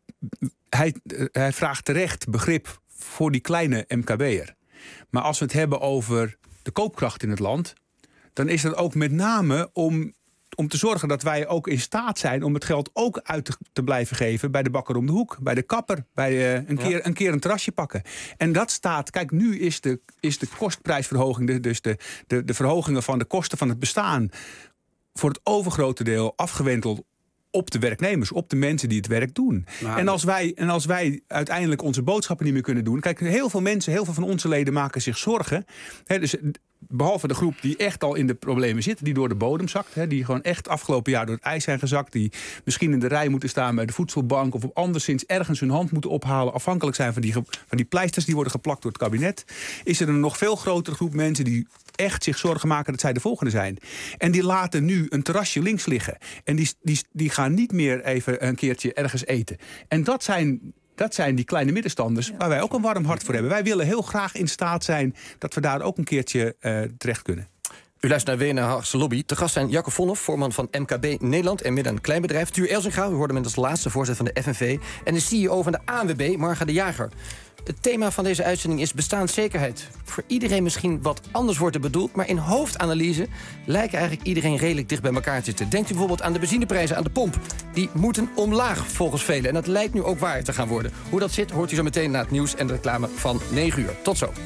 hij, hij vraagt terecht begrip voor die kleine M K B'er. Maar als we het hebben over de koopkracht in het land, dan is dat ook met name om, om te zorgen dat wij ook in staat zijn om het geld ook uit te, te blijven geven bij de bakker om de hoek, bij de kapper, bij uh, een, ja. keer, een keer een terrasje pakken. En dat staat, kijk, nu is de, is de kostprijsverhoging, de, dus de, de, de verhogingen van de kosten van het bestaan, voor het overgrote deel afgewenteld op de werknemers, op de mensen die het werk doen. Nou, en, als wij, en als wij uiteindelijk onze boodschappen niet meer kunnen doen, kijk, heel veel mensen, heel veel van onze leden maken zich zorgen. Hè, dus behalve de groep die echt al in de problemen zit, die door de bodem zakt, hè, die gewoon echt afgelopen jaar door het ijs zijn gezakt, die misschien in de rij moeten staan bij de voedselbank of op anderszins ergens hun hand moeten ophalen, afhankelijk zijn van die, van die pleisters die worden geplakt door het kabinet, is er een nog veel grotere groep mensen die echt zich zorgen maken dat zij de volgende zijn. En die laten nu een terrasje links liggen. En die, die, die gaan niet meer even een keertje ergens eten. En dat zijn, dat zijn die kleine middenstanders, ja, waar wij ook een warm hart voor hebben. Wij willen heel graag in staat zijn dat we daar ook een keertje uh, terecht kunnen. U luistert naar W N L Haagse Lobby. Te gast zijn Jacco Vonhoff, voorman van M K B Nederland en midden- en kleinbedrijf. Tuur Elzinga, u hoorde met als laatste voorzitter van de F N V. En de C E O van de A N W B, Marga de Jager. Het thema van deze uitzending is bestaanszekerheid. Voor iedereen misschien wat anders wordt er bedoeld, maar in hoofdanalyse lijkt eigenlijk iedereen redelijk dicht bij elkaar te zitten. Denkt u bijvoorbeeld aan de benzineprijzen aan de pomp. Die moeten omlaag volgens velen. En dat lijkt nu ook waar te gaan worden. Hoe dat zit, hoort u zo meteen na het nieuws en de reclame van negen uur. Tot zo.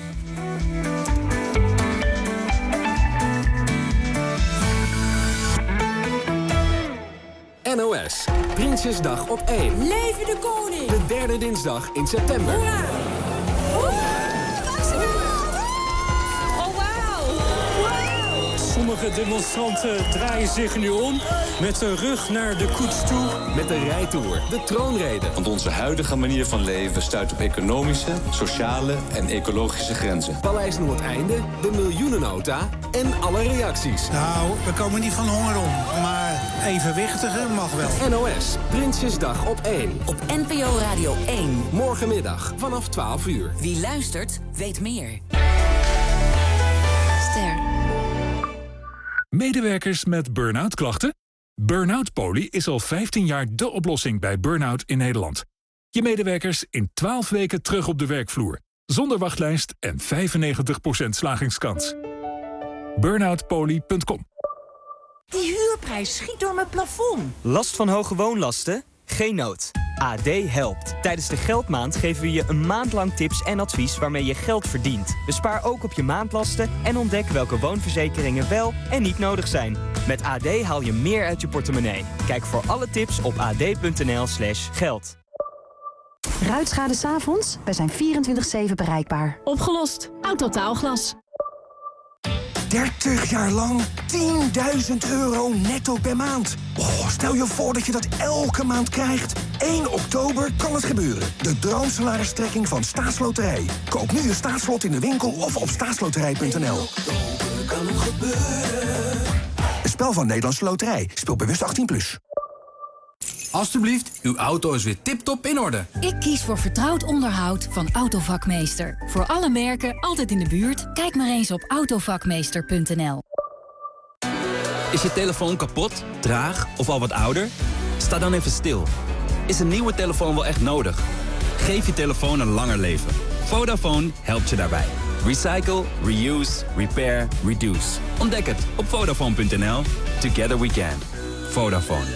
N O S, Prinsjesdag op één. Leven de koning! De derde dinsdag in september. Hoera! Oh, wauw! Sommige demonstranten draaien zich nu om met de rug naar de koets toe. Met de rijtour, de troonrede. Want onze huidige manier van leven stuit op economische, sociale en ecologische grenzen. Paleis Noordeinde, de miljoenennota en alle reacties. Nou, we komen niet van honger om, maar evenwichtiger mag wel. N O S, Prinsjesdag op één. Op N P O Radio één. Morgenmiddag vanaf twaalf uur. Wie luistert, weet meer. Ster. Medewerkers met burn-out klachten? Burn-out Poly is al vijftien jaar de oplossing bij burn-out in Nederland. Je medewerkers in twaalf weken terug op de werkvloer. Zonder wachtlijst en vijfennegentig procent slagingskans. burnout poly punt com. Die huurprijs schiet door mijn plafond. Last van hoge woonlasten? Geen nood. A D helpt. Tijdens de Geldmaand geven we je een maand lang tips en advies waarmee je geld verdient. Bespaar ook op je maandlasten en ontdek welke woonverzekeringen wel en niet nodig zijn. Met A D haal je meer uit je portemonnee. Kijk voor alle tips op ad.nl slash geld. Ruitschade 's avonds? Wij zijn vierentwintig zeven bereikbaar. Opgelost. Autotaalglas. dertig jaar lang tienduizend euro netto per maand. Oh, stel je voor dat je dat elke maand krijgt. één oktober kan het gebeuren. De droomsalaristrekking van Staatsloterij. Koop nu je staatslot in de winkel of op staatsloterij punt n l. Kan nog gebeuren. Een spel van Nederlandse Loterij. Speel bewust achttien plus. Alsjeblieft, uw auto is weer tip-top in orde. Ik kies voor vertrouwd onderhoud van Autovakmeester. Voor alle merken, altijd in de buurt. Kijk maar eens op autovakmeester punt n l. Is je telefoon kapot, traag of al wat ouder? Sta dan even stil. Is een nieuwe telefoon wel echt nodig? Geef je telefoon een langer leven. Vodafone helpt je daarbij. Recycle, reuse, repair, reduce. Ontdek het op Vodafone punt n l. Together we can. Vodafone.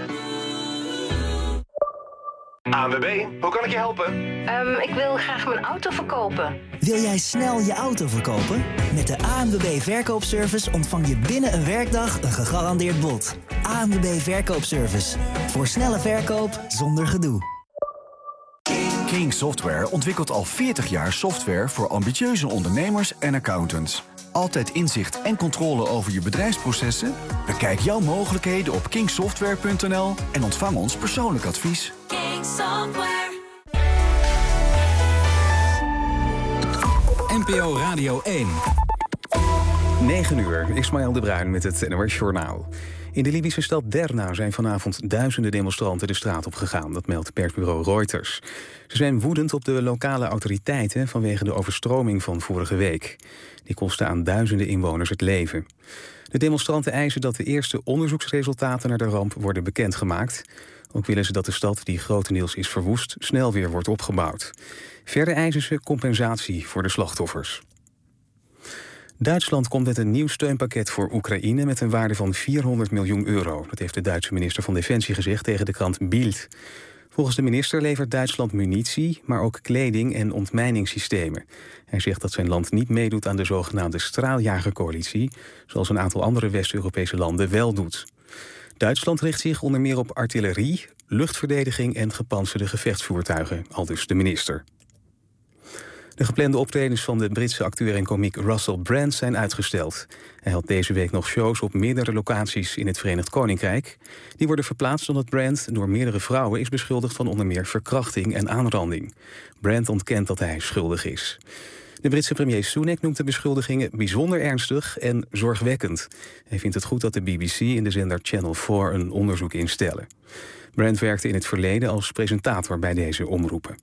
A N W B, hoe kan ik je helpen? Um, ik wil graag mijn auto verkopen. Wil jij snel je auto verkopen? Met de A N W B Verkoopservice ontvang je binnen een werkdag een gegarandeerd bod. A N W B Verkoopservice. Voor snelle verkoop zonder gedoe. King Software ontwikkelt al veertig jaar software voor ambitieuze ondernemers en accountants. Altijd inzicht en controle over je bedrijfsprocessen? Bekijk jouw mogelijkheden op king software punt n l en ontvang ons persoonlijk advies. King Software. N P O Radio één. negen uur, Ismaël de Bruin met het N O S Journaal. In de Libische stad Derna zijn vanavond duizenden demonstranten de straat op gegaan. Dat meldt persbureau Reuters. Ze zijn woedend op de lokale autoriteiten vanwege de overstroming van vorige week. Die kostte aan duizenden inwoners het leven. De demonstranten eisen dat de eerste onderzoeksresultaten naar de ramp worden bekendgemaakt. Ook willen ze dat de stad, die grotendeels is verwoest, snel weer wordt opgebouwd. Verder eisen ze compensatie voor de slachtoffers. Duitsland komt met een nieuw steunpakket voor Oekraïne met een waarde van vierhonderd miljoen euro. Dat heeft de Duitse minister van Defensie gezegd tegen de krant Bild. Volgens de minister levert Duitsland munitie, maar ook kleding en ontmijningssystemen. Hij zegt dat zijn land niet meedoet aan de zogenaamde straaljagercoalitie, zoals een aantal andere West-Europese landen wel doet. Duitsland richt zich onder meer op artillerie, luchtverdediging en gepantserde gevechtsvoertuigen, aldus de minister. De geplande optredens van de Britse acteur en komiek Russell Brand zijn uitgesteld. Hij had deze week nog shows op meerdere locaties in het Verenigd Koninkrijk. Die worden verplaatst omdat Brand door meerdere vrouwen is beschuldigd van onder meer verkrachting en aanranding. Brand ontkent dat hij schuldig is. De Britse premier Sunak noemt de beschuldigingen bijzonder ernstig en zorgwekkend. Hij vindt het goed dat de B B C en de zender Channel vier een onderzoek instellen. Brand werkte in het verleden als presentator bij deze omroepen.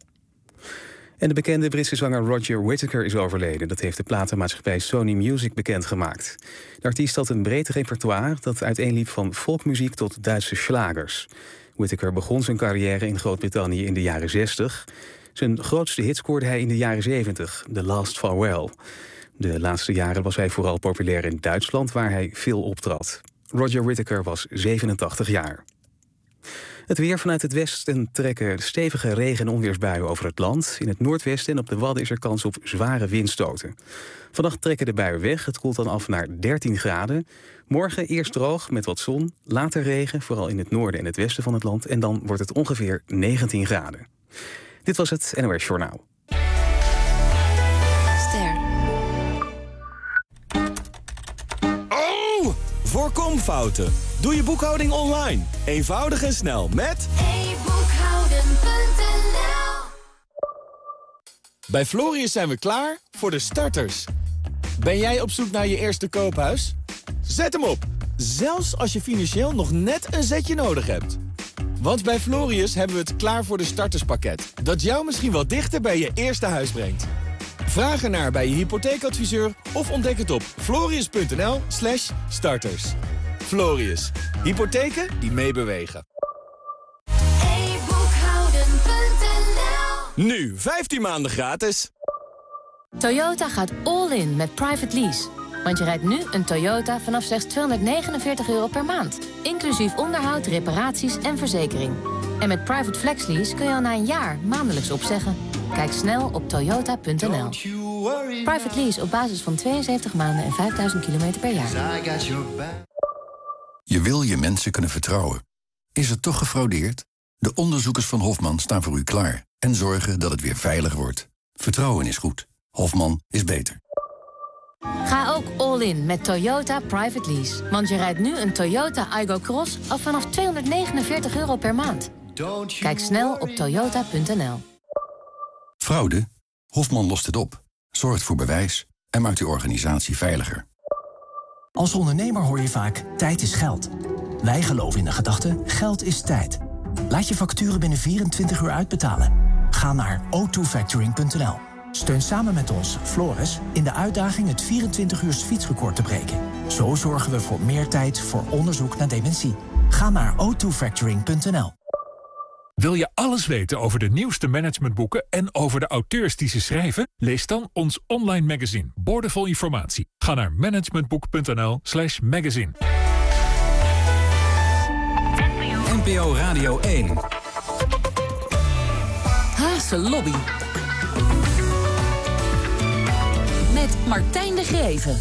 En de bekende Britse zanger Roger Whittaker is overleden. Dat heeft de platenmaatschappij Sony Music bekendgemaakt. De artiest had een breed repertoire dat uiteenliep van folkmuziek tot Duitse slagers. Whittaker begon zijn carrière in Groot-Brittannië in de jaren zestig. Zijn grootste hit scoorde hij in de jaren zeventig, The Last Farewell. De laatste jaren was hij vooral populair in Duitsland, waar hij veel optrad. Roger Whittaker was zevenentachtig jaar. Het weer vanuit het westen trekken stevige regen- en onweersbuien over het land. In het noordwesten en op de Wadden is er kans op zware windstoten. Vannacht trekken de buien weg. Het koelt dan af naar dertien graden. Morgen eerst droog met wat zon. Later regen, vooral in het noorden en het westen van het land. En dan wordt het ongeveer negentien graden. Dit was het N O S Journaal. Ster. Oh! Voorkom fouten. Doe je boekhouding online. Eenvoudig en snel met e boekhouden punt n l. Bij Florius zijn we klaar voor de starters. Ben jij op zoek naar je eerste koophuis? Zet hem op, zelfs als je financieel nog net een zetje nodig hebt. Want bij Florius hebben we het klaar voor de starterspakket, dat jou misschien wel dichter bij je eerste huis brengt. Vraag ernaar bij je hypotheekadviseur of ontdek het op florius punt n l slash starters. Florius, hypotheken die meebewegen. e boekhouden punt n l. Nu vijftien maanden gratis. Toyota gaat all in met private lease. Want je rijdt nu een Toyota vanaf slechts tweehonderdnegenenveertig euro per maand. Inclusief onderhoud, reparaties en verzekering. En met private flex lease kun je al na een jaar maandelijks opzeggen. Kijk snel op toyota punt n l. Private lease op basis van tweeënzeventig maanden en vijfduizend kilometer per jaar. Je wil je mensen kunnen vertrouwen. Is het toch gefraudeerd? De onderzoekers van Hofman staan voor u klaar en zorgen dat het weer veilig wordt. Vertrouwen is goed. Hofman is beter. Ga ook all in met Toyota Private Lease. Want je rijdt nu een Toyota Aygo Cross al vanaf tweehonderdnegenenveertig euro per maand. Kijk snel op toyota punt n l. Fraude? Hofman lost het op, zorgt voor bewijs en maakt uw organisatie veiliger. Als ondernemer hoor je vaak, tijd is geld. Wij geloven in de gedachte, geld is tijd. Laat je facturen binnen vierentwintig uur uitbetalen. Ga naar o twee factoring punt n l. Steun samen met ons, Floris, in de uitdaging het vierentwintig uurs fietsrecord te breken. Zo zorgen we voor meer tijd voor onderzoek naar dementie. Ga naar o twee factoring punt n l. Wil je alles weten over de nieuwste managementboeken en over de auteurs die ze schrijven? Lees dan ons online magazine, boordevol informatie. Ga naar managementboek.nl slash magazine. N P O Radio één. Haagse Lobby. Met Martijn de Greven.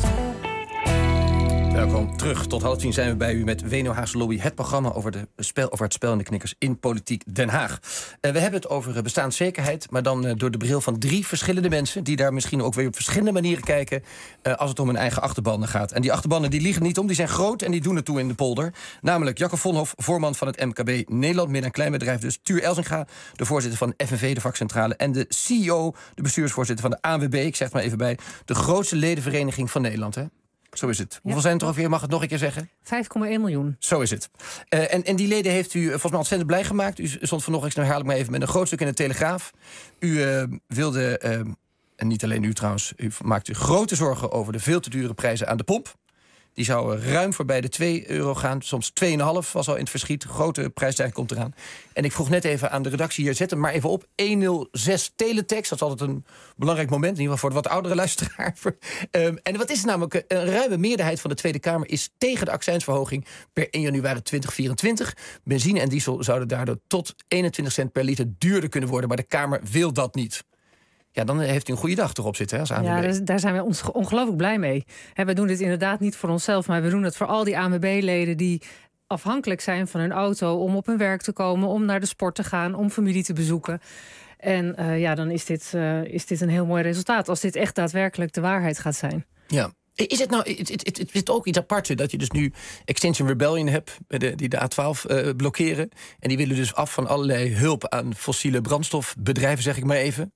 Welkom terug. Tot half tien zijn we bij u met W N O Haagse Lobby. Het programma over, de spel, over het spel en de knikkers in Politiek Den Haag. Uh, we hebben het over bestaanszekerheid, maar dan uh, door de bril van drie verschillende mensen, die daar misschien ook weer op verschillende manieren kijken uh, als het om hun eigen achterbannen gaat. En die achterbannen die liegen niet om, die zijn groot en die doen het toe in de polder. Namelijk Jacco Vonhoff, voorman van het M K B Nederland, midden- en kleinbedrijf dus. Tuur Elzinga, de voorzitter van F N V, de vakcentrale. En de C E O, de bestuursvoorzitter van de A N W B, ik zeg het maar even bij, de grootste ledenvereniging van Nederland, hè? Zo is het. Hoeveel ja. zijn het er ongeveer? Mag het nog een keer zeggen? vijf komma één miljoen. Zo is het. Uh, en, en die leden heeft u volgens mij ontzettend blij gemaakt. U stond vanochtend, nou herhaal ik maar even, met een groot stuk in de Telegraaf. U uh, wilde, uh, en niet alleen u trouwens, u maakt u grote zorgen over de veel te dure prijzen aan de pomp. Die zou ruim voorbij de twee euro gaan. Soms twee komma vijf was al in het verschiet. Grote prijsstijging komt eraan. En ik vroeg net even aan de redactie hier, zet hem maar even op. honderdzes teletext, dat is altijd een belangrijk moment. In ieder geval voor de wat oudere luisteraar. um, en wat is het namelijk? Een ruime meerderheid van de Tweede Kamer is tegen de accijnsverhoging per één januari tweeduizend vierentwintig. Benzine en diesel zouden daardoor tot eenentwintig cent per liter duurder kunnen worden. Maar de Kamer wil dat niet. Ja, dan heeft u een goede dag erop zitten, hè, als A N W B. Ja, dus daar zijn we ons ongelooflijk blij mee. He, we doen dit inderdaad niet voor onszelf, maar we doen het voor al die A N W B-leden die afhankelijk zijn van hun auto om op hun werk te komen, om naar de sport te gaan, om familie te bezoeken. En uh, ja, dan is dit, uh, is dit een heel mooi resultaat, als dit echt daadwerkelijk de waarheid gaat zijn. Ja. Is het nou, het, het, het, het is ook iets apart dat je dus nu Extinction Rebellion hebt, de, die de A twaalf uh, blokkeren. En die willen dus af van allerlei hulp aan fossiele brandstofbedrijven, zeg ik maar even.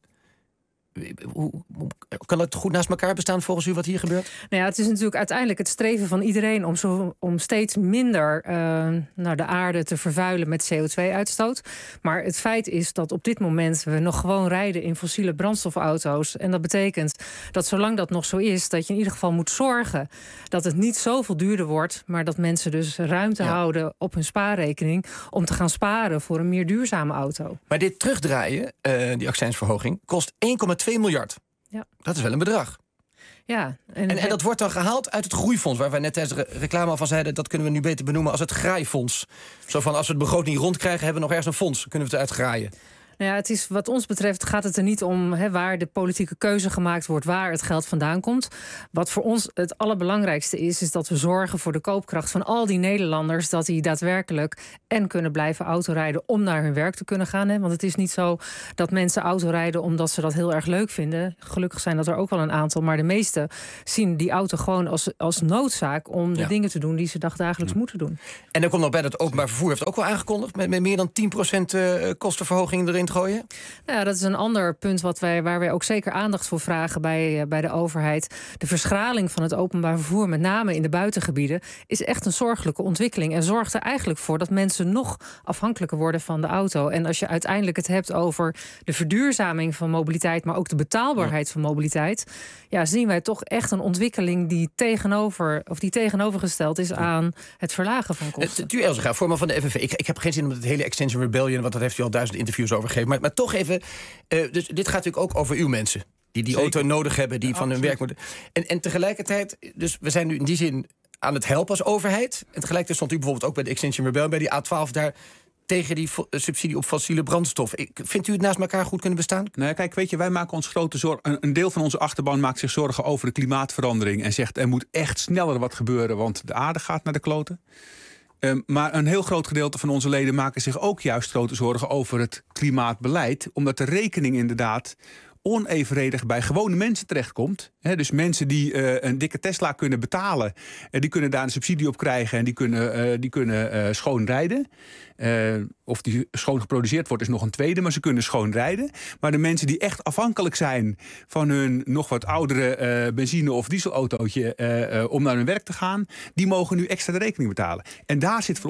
Hoe, hoe, kan dat goed naast elkaar bestaan volgens u wat hier gebeurt? Nou ja, het is natuurlijk uiteindelijk het streven van iedereen om, zo, om steeds minder uh, nou, de aarde te vervuilen met C O twee uitstoot. Maar het feit is dat op dit moment we nog gewoon rijden in fossiele brandstofauto's. En dat betekent dat zolang dat nog zo is, dat je in ieder geval moet zorgen dat het niet zoveel duurder wordt, maar dat mensen dus ruimte ja. houden op hun spaarrekening om te gaan sparen voor een meer duurzame auto. Maar dit terugdraaien, uh, die accijnsverhoging, kost één komma twee miljard. Ja. Dat is wel een bedrag. Ja, en, en, en dat wordt dan gehaald uit het groeifonds, waar wij net tijdens de reclame al van zeiden, dat kunnen we nu beter benoemen als het graaifonds. Zo van, als we het begroting rond krijgen, hebben we nog ergens een fonds. Kunnen we het uitgraaien. Nou ja, het is, wat ons betreft gaat het er niet om he, waar de politieke keuze gemaakt wordt, waar het geld vandaan komt. Wat voor ons het allerbelangrijkste is, is dat we zorgen voor de koopkracht van al die Nederlanders, dat die daadwerkelijk en kunnen blijven autorijden om naar hun werk te kunnen gaan. Hè. Want het is niet zo dat mensen autorijden omdat ze dat heel erg leuk vinden. Gelukkig zijn dat er ook wel een aantal, maar de meesten zien die auto gewoon als, als noodzaak om de ja. dingen te doen die ze dagdagelijks ja. moeten doen. En dan komt nog bij dat het openbaar vervoer heeft ook wel aangekondigd met, met meer dan tien procent uh, kostenverhoging erin te gooien? Nou ja, dat is een ander punt wat wij, waar wij ook zeker aandacht voor vragen bij, uh, bij de overheid. De verschraling van het openbaar vervoer, met name in de buitengebieden, is echt een zorgelijke ontwikkeling. En zorgt er eigenlijk voor dat mensen nog afhankelijker worden van de auto. En als je uiteindelijk het hebt over de verduurzaming van mobiliteit, maar ook de betaalbaarheid ja. van mobiliteit, ja, zien wij toch echt een ontwikkeling die tegenover, of die tegenovergesteld is aan het verlagen van kosten. Tuur Elzinga, voorman van de F N V. Ik, ik heb geen zin om het hele Extinction Rebellion, want dat heeft u al duizend interviews over gegeven. Maar, maar toch even, uh, dus dit gaat natuurlijk ook over uw mensen. Die die Zeker. auto nodig hebben, die ja, van hun werk moeten. En, en tegelijkertijd, dus we zijn nu in die zin aan het helpen als overheid. En tegelijkertijd stond u bijvoorbeeld ook bij de Extinction Rebellion, bij die A twaalf daar, tegen die fo- subsidie op fossiele brandstof. Vindt u het naast elkaar goed kunnen bestaan? Nou, kijk, weet je, wij maken ons grote zorgen. Een deel van onze achterban maakt zich zorgen over de klimaatverandering en zegt er moet echt sneller wat gebeuren, want de aarde gaat naar de kloten. Um, maar een heel groot gedeelte van onze leden maken zich ook juist grote zorgen over het klimaatbeleid, omdat de rekening inderdaad onevenredig bij gewone mensen terechtkomt. He, dus mensen die uh, een dikke Tesla kunnen betalen, uh, die kunnen daar een subsidie op krijgen en die kunnen, uh, die kunnen uh, schoon rijden. Uh, of die schoon geproduceerd wordt is nog een tweede, maar ze kunnen schoon rijden. Maar de mensen die echt afhankelijk zijn van hun nog wat oudere uh, benzine- of dieselautootje uh, uh, om naar hun werk te gaan, die mogen nu extra de rekening betalen. En daar zit voor ons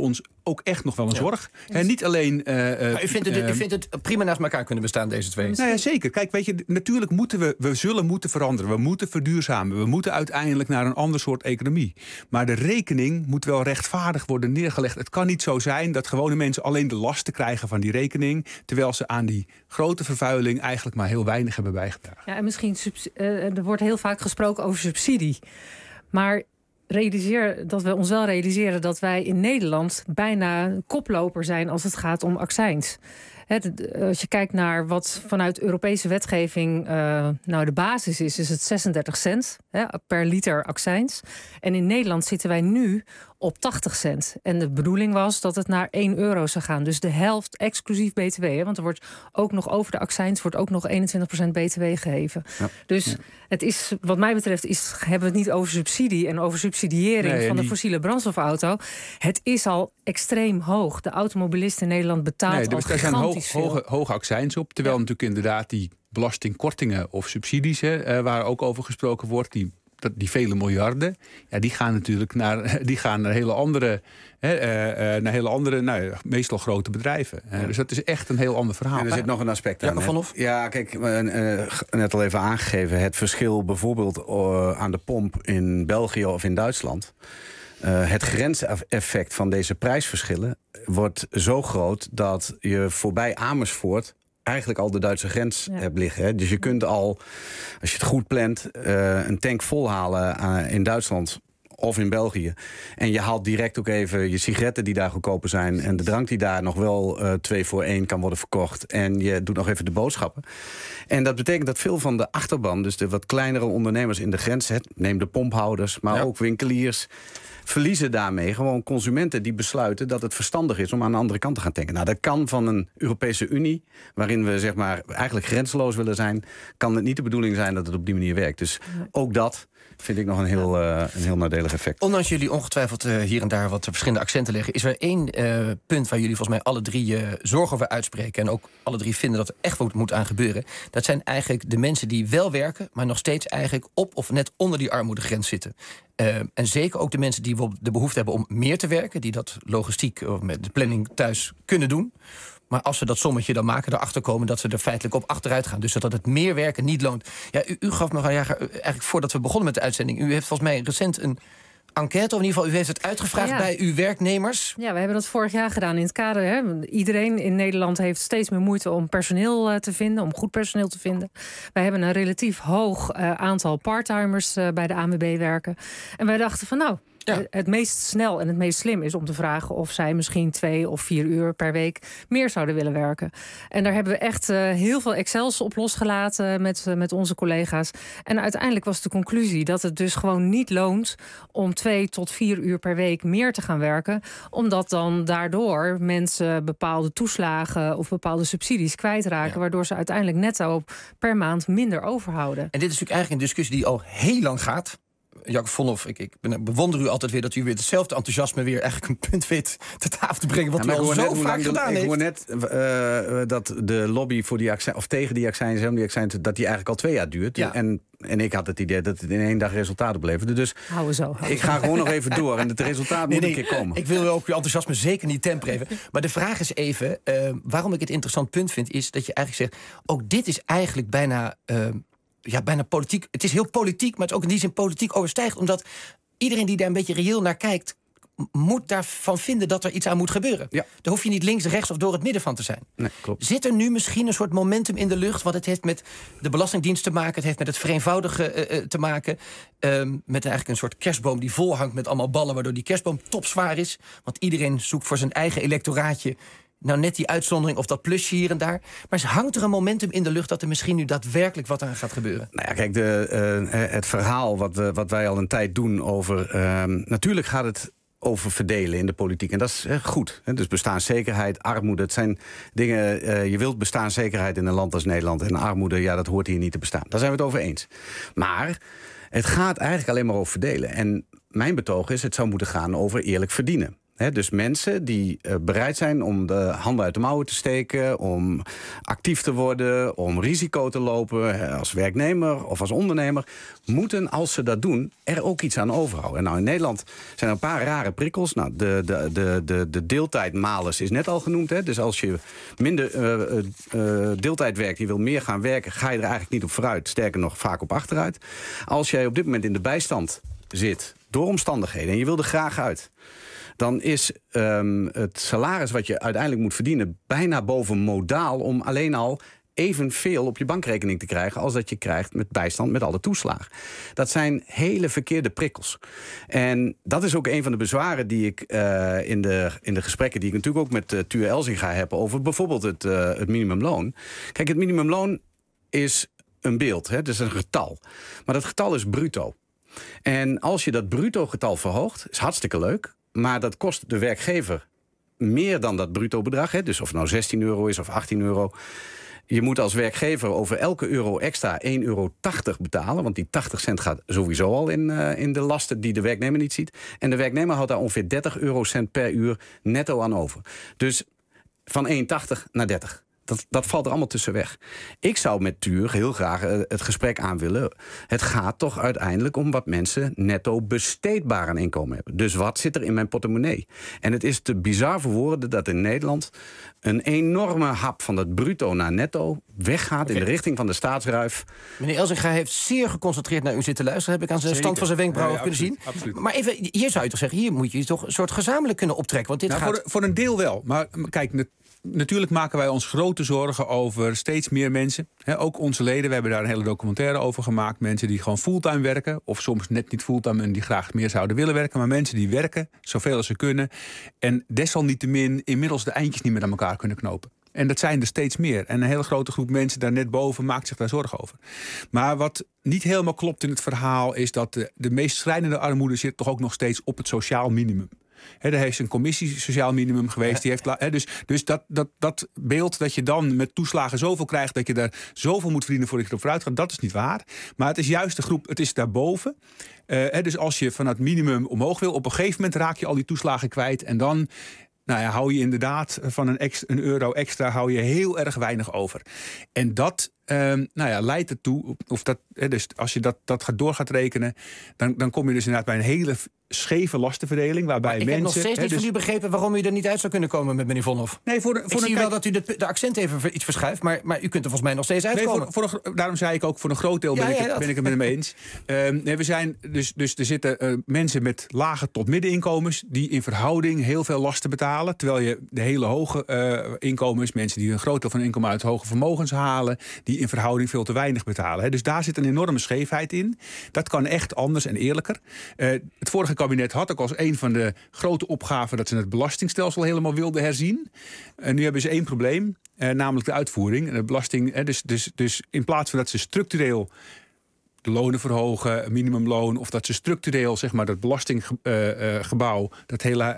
ook echt nog wel een Ja. zorg. En niet alleen... Uh, maar u, vindt het, uh, u vindt het prima naast elkaar kunnen bestaan, deze twee? Nou ja, zeker. Kijk, weet je, natuurlijk moeten we... We zullen moeten veranderen. We moeten verduurzamen. We moeten uiteindelijk naar een ander soort economie. Maar de rekening moet wel rechtvaardig worden neergelegd. Het kan niet zo zijn dat gewone mensen alleen de lasten krijgen van die rekening, terwijl ze aan die grote vervuiling eigenlijk maar heel weinig hebben bijgedragen. Ja, en misschien, uh, er wordt heel vaak gesproken over subsidie. Maar realiseer dat we ons wel realiseren dat wij in Nederland bijna koploper zijn als het gaat om accijns. He, als je kijkt naar wat vanuit Europese wetgeving uh, nou de basis is, is het zesendertig cent he, per liter accijns. En in Nederland zitten wij nu op tachtig cent. En de bedoeling was dat het naar één euro zou gaan. Dus de helft exclusief B T W. Hè, want er wordt ook nog over de accijns wordt ook nog eenentwintig procent B T W geheven. Ja. Dus ja. het is, wat mij betreft, is, hebben we het niet over subsidie en over subsidiëring nee, van die... de fossiele brandstofauto. Het is al extreem hoog. De automobilist in Nederland betaalt nee, dus al gigantisch veel. Er zijn hoge, hoge accijns op. Terwijl ja. natuurlijk inderdaad die belastingkortingen of subsidies, hè, waar ook over gesproken wordt, die die vele miljarden, ja, die gaan natuurlijk naar, die gaan naar hele andere, hè, uh, naar hele andere, nou, meestal grote bedrijven. Uh, ja. Dus dat is echt een heel ander verhaal. En er zit nog een aspect aan. Ja, Vanhoff? Ja, kijk, uh, uh, net al even aangegeven, het verschil bijvoorbeeld uh, aan de pomp in België of in Duitsland. Uh, het grenseffect van deze prijsverschillen wordt zo groot dat je voorbij Amersfoort eigenlijk al de Duitse grens ja. hebt liggen. Hè. Dus je kunt al, als je het goed plant, uh, een tank volhalen uh, in Duitsland of in België. En je haalt direct ook even je sigaretten die daar goedkoper zijn en de drank die daar nog wel uh, twee voor één kan worden verkocht. En je doet nog even de boodschappen. En dat betekent dat veel van de achterban, dus de wat kleinere ondernemers in de grens, hè, neem de pomphouders, maar ja. ook winkeliers, verliezen daarmee gewoon consumenten die besluiten dat het verstandig is om aan de andere kant te gaan tanken. Nou, dat kan van een Europese Unie, waarin we zeg maar eigenlijk grenzeloos willen zijn, kan het niet de bedoeling zijn dat het op die manier werkt. Dus ook dat vind ik nog een heel, uh, een heel nadelig effect. Ondanks jullie ongetwijfeld uh, hier en daar wat verschillende accenten leggen, is er één uh, punt waar jullie volgens mij alle drie uh, zorgen over uitspreken en ook alle drie vinden dat er echt wat moet aan gebeuren. Dat zijn eigenlijk de mensen die wel werken, maar nog steeds eigenlijk op of net onder die armoedegrens zitten. Uh, en zeker ook de mensen die de behoefte hebben om meer te werken, die dat logistiek of met de planning thuis kunnen doen. Maar als ze dat sommetje dan maken, erachter komen dat ze er feitelijk op achteruit gaan. Dus dat het meer werken niet loont. Ja, u, u gaf mevrouw Jager, eigenlijk voordat we begonnen met de uitzending, u heeft volgens mij recent een enquête, of in ieder geval, u heeft het uitgevraagd ja. bij uw werknemers. Ja, we hebben dat vorig jaar gedaan in het kader. Hè. Iedereen in Nederland heeft steeds meer moeite om personeel uh, te vinden, om goed personeel te vinden. Wij hebben een relatief hoog uh, aantal parttimers uh, bij de A N W B werken. En wij dachten van nou, ja. het meest snel en het meest slim is om te vragen of zij misschien twee of vier uur per week meer zouden willen werken. En daar hebben we echt uh, heel veel Excels op losgelaten met, uh, met onze collega's. En uiteindelijk was de conclusie dat het dus gewoon niet loont om twee tot vier uur per week meer te gaan werken, omdat dan daardoor mensen bepaalde toeslagen of bepaalde subsidies kwijtraken, ja. waardoor ze uiteindelijk netto per maand minder overhouden. En dit is natuurlijk eigenlijk een discussie die al heel lang gaat. Jacob Vonhoff, ik, ik bewonder u altijd weer dat u weer hetzelfde enthousiasme weer eigenlijk een punt weet te tafel te brengen wat ja, u al zo vaak gedaan heeft. Ik hoor net uh, dat de lobby voor die accent, of tegen die accijns, die accijns, dat die eigenlijk al twee jaar duurt. Ja. En, en ik had het idee dat het in één dag resultaat opleverde. Dus hou we zo. Hou ik ga gewoon nog even door en het resultaat nee, moet nee, een keer komen. Ik wil ook uw enthousiasme zeker niet temperen. Maar de vraag is even, uh, waarom ik het interessant punt vind, is dat je eigenlijk zegt, ook dit is eigenlijk bijna Uh, Ja, bijna politiek. Het is heel politiek, maar het is ook in die zin politiek overstijgt. Omdat iedereen die daar een beetje reëel naar kijkt, moet daarvan vinden dat er iets aan moet gebeuren. Ja. Daar hoef je niet links, rechts of door het midden van te zijn. Nee, klopt. Zit er nu misschien een soort momentum in de lucht, want het heeft met de Belastingdienst te maken, het heeft met het vereenvoudigen uh, uh, te maken, um, met eigenlijk een soort kerstboom die vol hangt met allemaal ballen, waardoor die kerstboom topzwaar is. Want iedereen zoekt voor zijn eigen electoraatje nou net die uitzondering of dat plusje hier en daar. Maar hangt er een momentum in de lucht dat er misschien nu daadwerkelijk wat aan gaat gebeuren? Nou ja, kijk, de, uh, het verhaal wat, uh, wat wij al een tijd doen over Uh, natuurlijk gaat het over verdelen in de politiek. En dat is uh, goed. Hè? Dus bestaanszekerheid, armoede, het zijn dingen. Uh, je wilt bestaanszekerheid in een land als Nederland. En armoede, ja, dat hoort hier niet te bestaan. Daar zijn we het over eens. Maar het gaat eigenlijk alleen maar over verdelen. En mijn betoog is, het zou moeten gaan over eerlijk verdienen. He, dus mensen die uh, bereid zijn om de handen uit de mouwen te steken, om actief te worden, om risico te lopen uh, als werknemer of als ondernemer, moeten, als ze dat doen, er ook iets aan overhouden. En nou, in Nederland zijn er een paar rare prikkels. Nou, de, de, de, de, de deeltijdmalus is net al genoemd. Hè? Dus als je minder uh, uh, deeltijd werkt, je wil meer gaan werken, ga je er eigenlijk niet op vooruit. Sterker nog, vaak op achteruit. Als jij op dit moment in de bijstand zit, door omstandigheden, en je wil er graag uit, dan is um, het salaris wat je uiteindelijk moet verdienen bijna boven modaal om alleen al evenveel op je bankrekening te krijgen als dat je krijgt met bijstand met alle toeslagen. Dat zijn hele verkeerde prikkels. En dat is ook een van de bezwaren die ik uh, in, de, in de gesprekken die ik natuurlijk ook met uh, Tuur Elzinga heb over bijvoorbeeld het, uh, het minimumloon. Kijk, het minimumloon is een beeld, hè? Het is een getal. Maar dat getal is bruto. En als je dat bruto getal verhoogt, is hartstikke leuk, maar dat kost de werkgever meer dan dat bruto bedrag. Hè? Dus of het nou zestien euro is of achttien euro. Je moet als werkgever over elke euro extra één euro tachtig betalen. Want die tachtig cent gaat sowieso al in, uh, in de lasten die de werknemer niet ziet. En de werknemer houdt daar ongeveer dertig eurocent per uur netto aan over. Dus van één tachtig naar dertig. Dat, dat valt er allemaal tussen weg. Ik zou met Tuur heel graag uh, het gesprek aan willen. Het gaat toch uiteindelijk om wat mensen netto besteedbaar aan inkomen hebben. Dus wat zit er in mijn portemonnee? En het is te bizar voor woorden dat in Nederland een enorme hap van dat bruto naar netto weggaat okay. in de richting van de staatsruif. Meneer Elzinga heeft zeer geconcentreerd naar u zitten luisteren. Heb ik aan zijn Zeker. stand van zijn wenkbrauwen ja, ja, kunnen absoluut, zien. Absoluut. Maar even, hier zou je toch zeggen, hier moet je toch een soort gezamenlijk kunnen optrekken. Want dit nou, gaat... voor, voor een deel wel. Maar kijk, natuurlijk maken wij ons grote zorgen over steeds meer mensen. He, ook onze leden, we hebben daar een hele documentaire over gemaakt. Mensen die gewoon fulltime werken. Of soms net niet fulltime en die graag meer zouden willen werken. Maar mensen die werken, zoveel als ze kunnen. En desalniettemin inmiddels de eindjes niet meer aan elkaar kunnen knopen. En dat zijn er steeds meer. En een hele grote groep mensen daar net boven maakt zich daar zorgen over. Maar wat niet helemaal klopt in het verhaal is dat de, de meest schrijnende armoede zit toch ook nog steeds op het sociaal minimum. He, er heeft een commissie sociaal minimum geweest. Die heeft, he, dus dus dat, dat, dat beeld dat je dan met toeslagen zoveel krijgt dat je daar zoveel moet verdienen voordat je erop vooruit gaat, dat is niet waar. Maar het is juist de groep, het is daarboven. Uh, he, dus als je van het minimum omhoog wil, op een gegeven moment raak je al die toeslagen kwijt. En dan nou ja, hou je inderdaad van een, ex, een euro extra hou je heel erg weinig over. En dat Um, nou ja, leidt ertoe, of dat, hè, dus als je dat, dat gaat door gaat rekenen, dan, dan kom je dus inderdaad bij een hele scheve lastenverdeling. Waarbij maar ik mensen, heb nog steeds hè, niet dus, van u begrepen waarom u er niet uit zou kunnen komen met meneer Vonhoff. Nee, voor de, voor ik zie kijk, wel dat u de, de accent even iets verschuift, maar, maar u kunt er volgens mij nog steeds uitkomen. Nee, voor, voor een, daarom zei ik ook, voor een groot deel ben, ja, ik, het, ja, ben ik het met hem eens. Um, nee, we zijn, dus, dus er zitten uh, mensen met lage tot middeninkomens die in verhouding heel veel lasten betalen. Terwijl je de hele hoge uh, inkomens, mensen die een groot deel van hun inkomen uit hoge vermogens halen, die in verhouding veel te weinig betalen. Hè. Dus daar zit een enorme scheefheid in. Dat kan echt anders en eerlijker. Uh, het vorige kabinet had ook als een van de grote opgaven dat ze het belastingstelsel helemaal wilden herzien. En nu hebben ze één probleem, uh, namelijk de uitvoering. De belasting, hè, dus, dus, dus in plaats van dat ze structureel de lonen verhogen, minimumloon, of dat ze structureel zeg maar dat belastinggebouw, uh, uh, dat hele,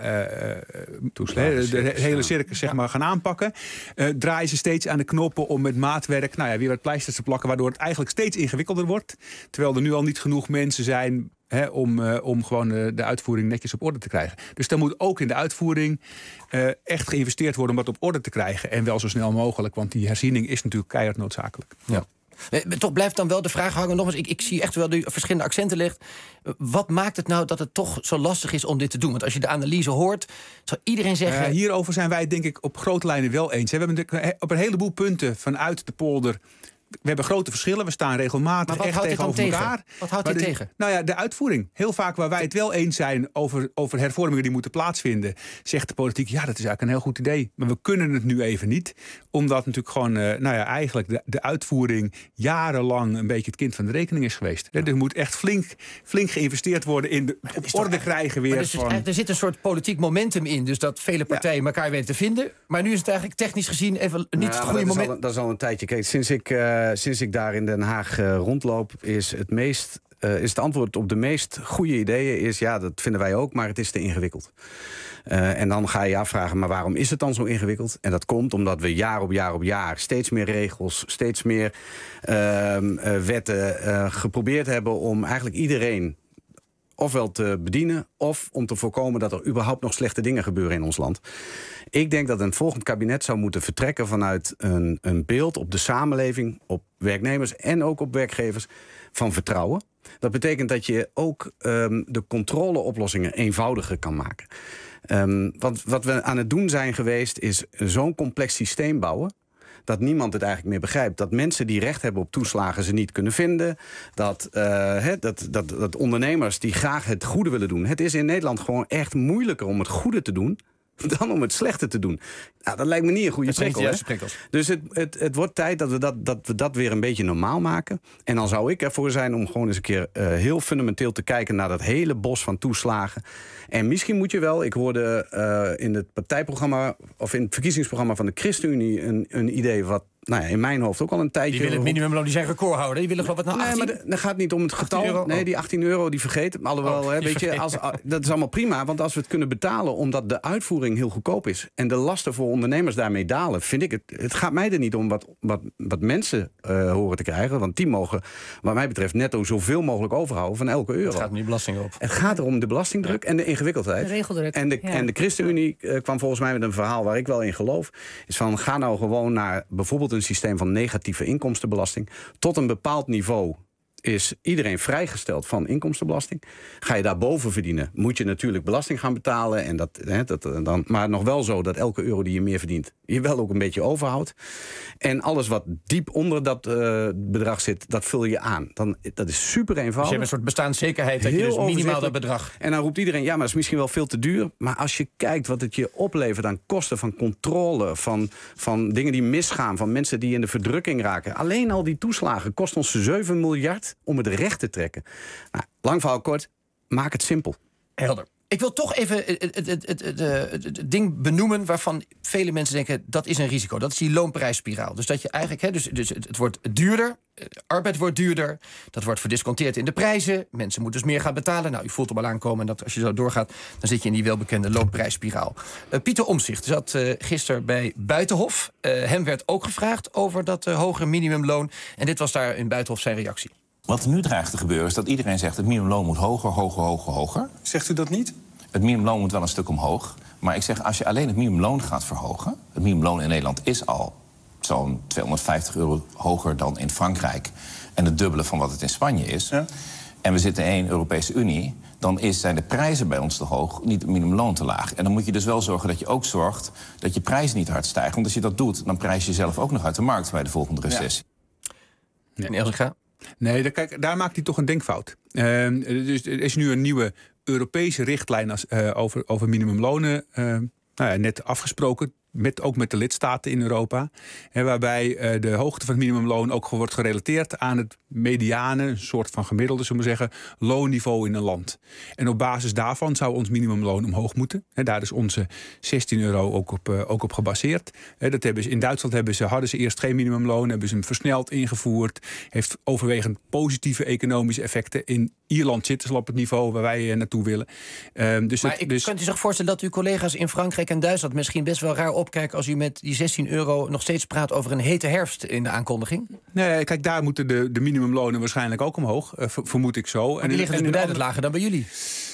uh, uh, de, de hele circus zeg maar gaan aanpakken, uh, draaien ze steeds aan de knoppen om met maatwerk, nou ja, weer wat pleisters te plakken, waardoor het eigenlijk steeds ingewikkelder wordt, terwijl er nu al niet genoeg mensen zijn He, om, uh, om gewoon uh, de uitvoering netjes op orde te krijgen. Dus daar moet ook in de uitvoering uh, echt geïnvesteerd worden om dat op orde te krijgen. En wel zo snel mogelijk, want die herziening is natuurlijk keihard noodzakelijk. Ja. Toch blijft dan wel de vraag hangen. Nogmaals, ik, ik zie echt wel dat u verschillende accenten legt. Wat maakt het nou dat het toch zo lastig is om dit te doen? Want als je de analyse hoort, zou iedereen zeggen... Uh, hierover zijn wij het denk ik op grote lijnen wel eens. We hebben op een heleboel punten vanuit de polder... We hebben grote verschillen, we staan regelmatig echt tegenover elkaar. Wat houdt dit tegen? Nou ja, de uitvoering. Heel vaak waar wij het wel eens zijn over, over hervormingen die moeten plaatsvinden, zegt de politiek, ja, dat is eigenlijk een heel goed idee. Maar we kunnen het nu even niet. Omdat natuurlijk gewoon, uh, nou ja, eigenlijk de, de uitvoering jarenlang een beetje het kind van de rekening is geweest. Ja. Er moet echt flink, flink geïnvesteerd worden in de op orde krijgen weer. Dus van... Er zit een soort politiek momentum in, dus dat vele partijen ja. elkaar weten te vinden. Maar nu is het eigenlijk technisch gezien even niet nou, het goede dat moment. Is al, dat is al een tijdje. Kijk, sinds ik... Uh, Sinds ik daar in Den Haag uh, rondloop, is het meest uh, is het antwoord op de meest goede ideeën is ja, dat vinden wij ook, maar het is te ingewikkeld. Uh, en dan ga je je afvragen, maar waarom is het dan zo ingewikkeld? En dat komt omdat we jaar op jaar op jaar steeds meer regels, steeds meer uh, uh, wetten uh, geprobeerd hebben om eigenlijk iedereen ofwel te bedienen, of om te voorkomen dat er überhaupt nog slechte dingen gebeuren in ons land. Ik denk dat een volgend kabinet zou moeten vertrekken vanuit een, een beeld op de samenleving, op werknemers en ook op werkgevers van vertrouwen. Dat betekent dat je ook um, de controleoplossingen eenvoudiger kan maken. Um, want wat we aan het doen zijn geweest is zo'n complex systeem bouwen dat niemand het eigenlijk meer begrijpt. Dat mensen die recht hebben op toeslagen ze niet kunnen vinden. Dat, uh, he, dat, dat, dat ondernemers die graag het goede willen doen. Het is in Nederland gewoon echt moeilijker om het goede te doen dan om het slechte te doen. Nou, dat lijkt me niet een goede prikkel. Dus het, het, het wordt tijd dat we dat, dat we dat weer een beetje normaal maken. En dan zou ik ervoor zijn om gewoon eens een keer uh, heel fundamenteel te kijken naar dat hele bos van toeslagen. En misschien moet je wel, ik hoorde uh, in het partijprogramma of in het verkiezingsprogramma van de ChristenUnie een, een idee wat nou ja, in mijn hoofd ook al een tijdje. Die willen het minimumloon, die zijn record houden. Die willen geloof ik wat naar achttien. Nee, maar dat gaat niet om het getal. Euro? Nee, die achttien euro, die vergeet. Alhoewel, oh, hè, die weet je, als, dat is allemaal prima. Want als we het kunnen betalen omdat de uitvoering heel goedkoop is en de lasten voor ondernemers daarmee dalen, vind ik het. Het gaat mij er niet om wat, wat, wat mensen uh, horen te krijgen. Want die mogen, wat mij betreft, netto zoveel mogelijk overhouden van elke euro. Het gaat om die belasting op. Het gaat erom de belastingdruk ja. en de ingewikkeldheid. De regeldruk. En de, ja. en de ChristenUnie uh, kwam volgens mij met een verhaal waar ik wel in geloof. Is van, ga nou gewoon naar bijvoorbeeld een systeem van negatieve inkomstenbelasting. Tot een bepaald niveau is iedereen vrijgesteld van inkomstenbelasting. Ga je daarboven verdienen, moet je natuurlijk belasting gaan betalen. En dat, hè, dat, dan, maar nog wel zo dat elke euro die je meer verdient, je wel ook een beetje overhoudt. En alles wat diep onder dat uh, bedrag zit, dat vul je aan. Dan, dat is super eenvoudig. Dus je hebt een soort bestaanszekerheid dat je dus minimaal dat bedrag. En dan roept iedereen, ja, maar dat is misschien wel veel te duur. Maar als je kijkt wat het je oplevert aan kosten van controle, van, van dingen die misgaan, van mensen die in de verdrukking raken. Alleen al die toeslagen kost ons zeven miljard om het recht te trekken. Nou, lang verhaal kort, maak het simpel. Helder. Ik wil toch even het, het, het, het, het, het ding benoemen waarvan vele mensen denken dat is een risico. Dat is die loonprijsspiraal. Dus dat je eigenlijk, hè, dus, dus het, het wordt duurder, arbeid wordt duurder, dat wordt verdisconteerd in de prijzen. Mensen moeten dus meer gaan betalen. Nou, u voelt hem al aankomen en dat als je zo doorgaat, dan zit je in die welbekende loonprijsspiraal. Uh, Pieter Omtzigt zat uh, gisteren bij Buitenhof. Uh, hem werd ook gevraagd over dat uh, hogere minimumloon. En dit was daar in Buitenhof zijn reactie. Wat er nu dreigt te gebeuren is dat iedereen zegt het minimumloon moet hoger, hoger, hoger, hoger. Zegt u dat niet? Het minimumloon moet wel een stuk omhoog. Maar ik zeg, als je alleen het minimumloon gaat verhogen, het minimumloon in Nederland is al zo'n tweehonderdvijftig euro hoger dan in Frankrijk en het dubbele van wat het in Spanje is. Ja. En we zitten in één Europese Unie, dan is, zijn de prijzen bij ons te hoog, niet het minimumloon te laag. En dan moet je dus wel zorgen dat je ook zorgt dat je prijzen niet hard stijgen. Want als je dat doet, dan prijs je jezelf ook nog uit de markt bij de volgende recessie. Ja. Nee, als ik ga. Nee, daar, kijk, daar maakt hij toch een denkfout. Uh, dus er is nu een nieuwe Europese richtlijn als, uh, over, over minimumlonen uh, nou ja, net afgesproken. Met, ook met de lidstaten in Europa. Hè, waarbij uh, de hoogte van het minimumloon ook wordt gerelateerd aan het mediane, een soort van gemiddelde, zullen we zeggen, loonniveau in een land. En op basis daarvan zou ons minimumloon omhoog moeten. Hè, daar is onze zestien euro ook op, uh, ook op gebaseerd. Hè, dat hebben ze, in Duitsland hebben ze, hadden ze eerst geen minimumloon, hebben ze hem versneld ingevoerd. Heeft overwegend positieve economische effecten. In Ierland zitten ze al op het niveau waar wij uh, naartoe willen. Um, dus maar het, ik, dus... kunt u zich voorstellen dat uw collega's in Frankrijk en Duitsland misschien best wel raar opkijken als u met die zestien euro nog steeds praat over een hete herfst in de aankondiging? Nee, kijk, daar moeten de, de minimumlonen waarschijnlijk ook omhoog, uh, vermoed ik zo. Maar die en, liggen dus en beduidend lager dan bij jullie.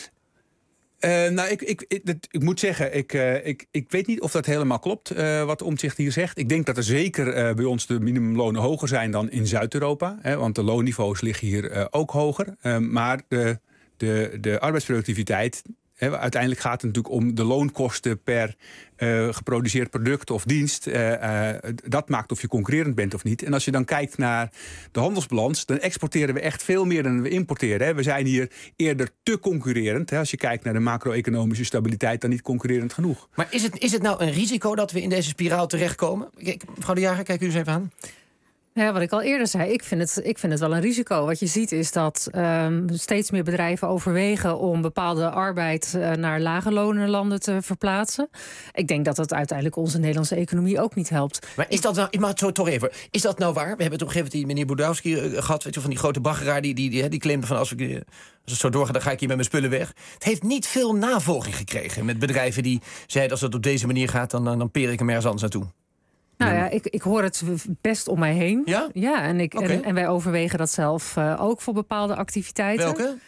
Uh, nou, ik, ik, ik, dat, ik moet zeggen, ik, uh, ik, ik weet niet of dat helemaal klopt, uh, wat Omtzigt hier zegt. Ik denk dat er zeker uh, bij ons de minimumlonen hoger zijn dan in Zuid-Europa. Hè, want de loonniveaus liggen hier uh, ook hoger. Uh, maar de, de, de arbeidsproductiviteit, hè, uiteindelijk gaat het natuurlijk om de loonkosten per uh, geproduceerd product of dienst. Uh, uh, dat maakt of je concurrerend bent of niet. En als je dan kijkt naar de handelsbalans, dan exporteren we echt veel meer dan we importeren. Hè. We zijn hier eerder te concurrerend. Hè. Als je kijkt naar de macro-economische stabiliteit, dan niet concurrerend genoeg. Maar is het, is het nou een risico dat we in deze spiraal terechtkomen? Kijk, mevrouw De Jager, kijk u eens even aan. Ja, wat ik al eerder zei, ik vind het, ik vind het wel een risico. Wat je ziet is dat um, steeds meer bedrijven overwegen om bepaalde arbeid uh, naar lage lonenlanden te verplaatsen. Ik denk dat dat uiteindelijk onze Nederlandse economie ook niet helpt. Maar is dat nou, ik mag het toch even, is dat nou waar? We hebben toch even die meneer Budowski uh, gehad, weet je, van die grote baggeraar die, die, die, die claimde van als, ik, uh, als het zo doorgaat, dan ga ik hier met mijn spullen weg. Het heeft niet veel navolging gekregen met bedrijven die zeiden als het op deze manier gaat, dan, dan, dan peer ik hem ergens anders naartoe. Nou ja, ik, ik hoor het best om mij heen. Ja? Ja, en, ik, okay. en, en wij overwegen dat zelf uh, ook voor bepaalde activiteiten. Welke?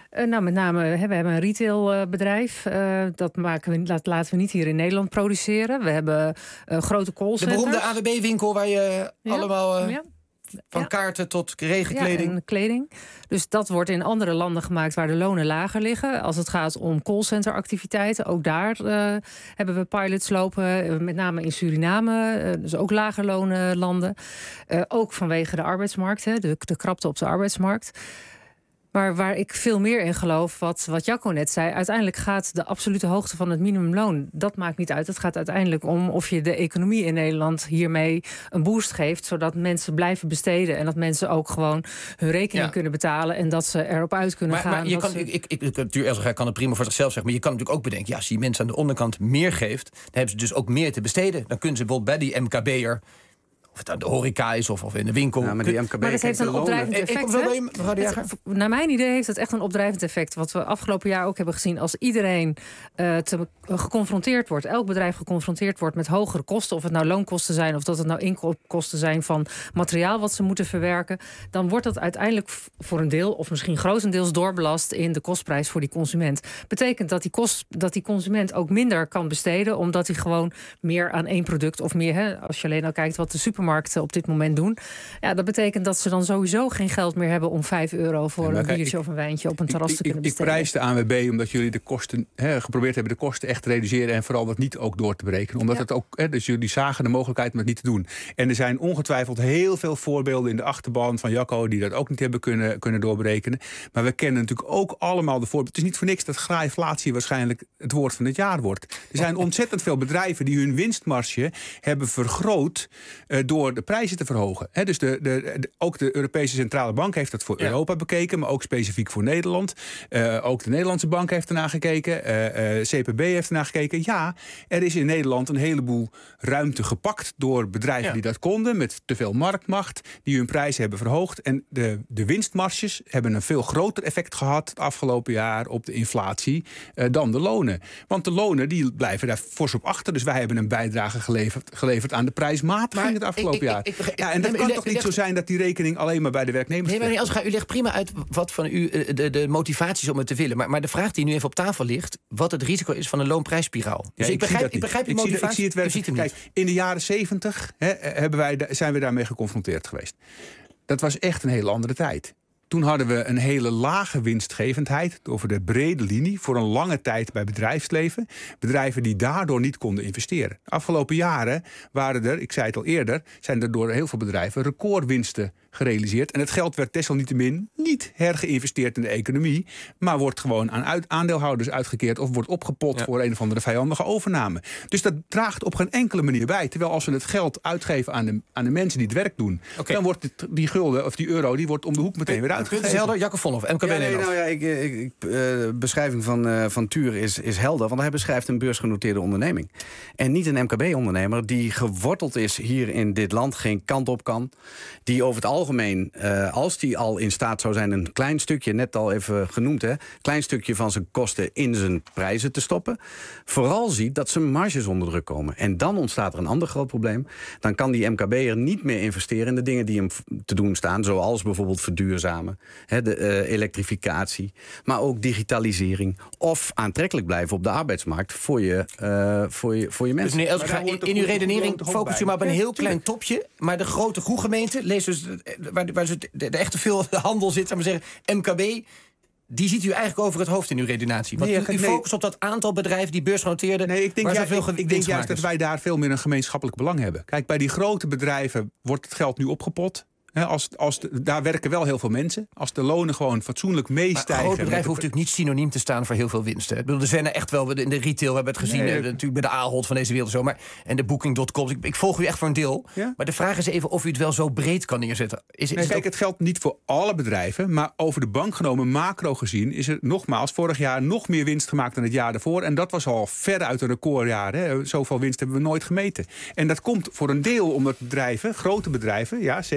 Uh, nou, met name, hè, we hebben een retailbedrijf. Uh, dat maken we, dat laten we niet hier in Nederland produceren. We hebben uh, grote callcenters. De beroemde A W B-winkel waar je ja. allemaal... Uh... Ja. Van ja. kaarten tot regenkleding. Ja, en kleding. Dus dat wordt in andere landen gemaakt waar de lonen lager liggen. Als het gaat om callcenteractiviteiten, ook daar uh, hebben we pilots lopen. Uh, met name in Suriname, uh, dus ook lager lonenlanden. Uh, ook vanwege de arbeidsmarkt, hè, de, de krapte op de arbeidsmarkt. Maar waar ik veel meer in geloof, wat, wat Jacco net zei... uiteindelijk gaat de absolute hoogte van het minimumloon... dat maakt niet uit. Het gaat uiteindelijk om of je de economie in Nederland... hiermee een boost geeft, zodat mensen blijven besteden... en dat mensen ook gewoon hun rekening ja. kunnen betalen... en dat ze erop uit kunnen maar, gaan. Maar je kan, ze... ik, ik, ik, natuurlijk, kan het prima voor zichzelf zeggen... maar je kan natuurlijk ook bedenken... ja, als je mensen aan de onderkant meer geeft... dan hebben ze dus ook meer te besteden. Dan kunnen ze bijvoorbeeld bij die M K B'er... of het aan de horeca is of, of in de winkel. Ja, maar die M K B maar dat heeft een opdrijvend effect. Ik, ik, het, naar mijn idee heeft het echt een opdrijvend effect. Wat we afgelopen jaar ook hebben gezien. Als iedereen uh, te, uh, geconfronteerd wordt, elk bedrijf geconfronteerd wordt met hogere kosten, of het nou loonkosten zijn of dat het nou inkoopkosten zijn van materiaal wat ze moeten verwerken, dan wordt dat uiteindelijk voor een deel of misschien grotendeels doorbelast in de kostprijs voor die consument. Betekent dat die, kost, dat die consument ook minder kan besteden, omdat hij gewoon meer aan één product of meer, hè, als je alleen al kijkt wat de supermarkt op dit moment doen. Ja, dat betekent dat ze dan sowieso geen geld meer hebben om vijf euro voor ja, een biertje ik, of een wijntje op een terras ik, te kunnen ik, besteden. Ik prijs de A N W B omdat jullie de kosten he, geprobeerd hebben de kosten echt te reduceren en vooral dat niet ook door te berekenen. Omdat ja. het ook, he, dus jullie zagen de mogelijkheid om het niet te doen. En er zijn ongetwijfeld heel veel voorbeelden in de achterban van Jacco die dat ook niet hebben kunnen, kunnen doorberekenen. Maar we kennen natuurlijk ook allemaal de voorbeelden. Het is niet voor niks dat graaiflatie waarschijnlijk het woord van het jaar wordt. Er zijn ontzettend veel bedrijven die hun winstmarge hebben vergroot uh, door de prijzen te verhogen. He, dus de, de, de, ook de Europese Centrale Bank heeft dat voor ja. Europa bekeken, maar ook specifiek voor Nederland. Uh, ook de Nederlandse Bank heeft ernaar gekeken. Uh, uh, C P B heeft ernaar gekeken. Ja, er is in Nederland een heleboel ruimte gepakt door bedrijven ja. die dat konden, met te veel marktmacht, die hun prijzen hebben verhoogd. En de, de winstmarges hebben een veel groter effect gehad het afgelopen jaar op de inflatie uh, dan de lonen. Want de lonen die blijven daar fors op achter. Dus wij hebben een bijdrage geleverd, geleverd aan de prijsmatiging het afgelopen ik, ik, jaar. Ik, ik, ik, ja, en dat kan toch niet legt, zo zijn dat die rekening alleen maar bij de werknemers nee, maar nee, als ga, u legt prima uit wat van u de, de motivatie is om het te willen. Maar, maar de vraag die nu even op tafel ligt, wat het risico is van een loonprijsspiraal. Dus ja, ik, ik, begrijp, ik begrijp die ik motivatie. Zie, ik zie het wel. Kijk, in de jaren zeventig he, hebben wij, zijn we daarmee geconfronteerd geweest. Dat was echt een hele andere tijd. Toen hadden we een hele lage winstgevendheid over de brede linie voor een lange tijd bij bedrijfsleven. Bedrijven die daardoor niet konden investeren. De afgelopen jaren waren er, ik zei het al eerder, zijn er door heel veel bedrijven recordwinsten gerealiseerd. En het geld werd desalniettemin niet hergeïnvesteerd in de economie, maar wordt gewoon aan uit, aandeelhouders uitgekeerd of wordt opgepot ja. voor een of andere vijandige overname. Dus dat draagt op geen enkele manier bij. Terwijl als we het geld uitgeven aan de, aan de mensen die het werk doen, okay. dan wordt het, die gulden of die euro die wordt om de hoek meteen weer uitgegeven. Het is helder, Jacco Vonhoff, M K B ja, nee, nou ja, ik, ik, ik, uh, beschrijving van, uh, van Tuur is, is helder, want hij beschrijft een beursgenoteerde onderneming. En niet een M K B-ondernemer die geworteld is hier in dit land, geen kant op kan, die over het algemeen, uh, als die al in staat zou zijn een klein stukje, net al even genoemd, hè, klein stukje van zijn kosten in zijn prijzen te stoppen, vooral ziet dat zijn marges onder druk komen. En dan ontstaat er een ander groot probleem. Dan kan die M K B'er niet meer investeren in de dingen die hem te doen staan, zoals bijvoorbeeld verduurzamen, hè, de uh, elektrificatie, maar ook digitalisering, of aantrekkelijk blijven op de arbeidsmarkt voor je, uh, voor je, voor je mensen. Dus meneer Elsinga, in, in uw redenering focus u maar op een heel klein topje, maar de grote groegemeente, lees dus waar, waar dus de, de echte veel handel zit, zou maar zeggen, M K B, die ziet u eigenlijk over het hoofd in uw redenatie. Want nee, u, u focust nee. op dat aantal bedrijven die beursgenoteerden. Nee, ik denk, juist, ik, ik denk juist dat wij daar veel meer een gemeenschappelijk belang hebben. Kijk, bij die grote bedrijven wordt het geld nu opgepot. He, als, als de, daar werken wel heel veel mensen. Als de lonen gewoon fatsoenlijk meestijgen. Maar een groot bedrijf hoeft natuurlijk niet synoniem te staan voor heel veel winsten. Ik bedoel, er zijn er echt wel in de retail, we hebben het gezien, nee, natuurlijk bij de Ahold van deze wereld zo, maar en de Booking punt com. Ik, ik volg u echt voor een deel. Ja? Maar de vraag is even of u het wel zo breed kan neerzetten. Is, is nee, het kijk, ook... het geldt niet voor alle bedrijven, maar over de bank genomen, macro gezien, is er nogmaals vorig jaar nog meer winst gemaakt dan het jaar daarvoor. En dat was al ver uit een recordjaar. Hè. Zoveel winst hebben we nooit gemeten. En dat komt voor een deel omdat bedrijven, grote bedrijven, ja zeker vaak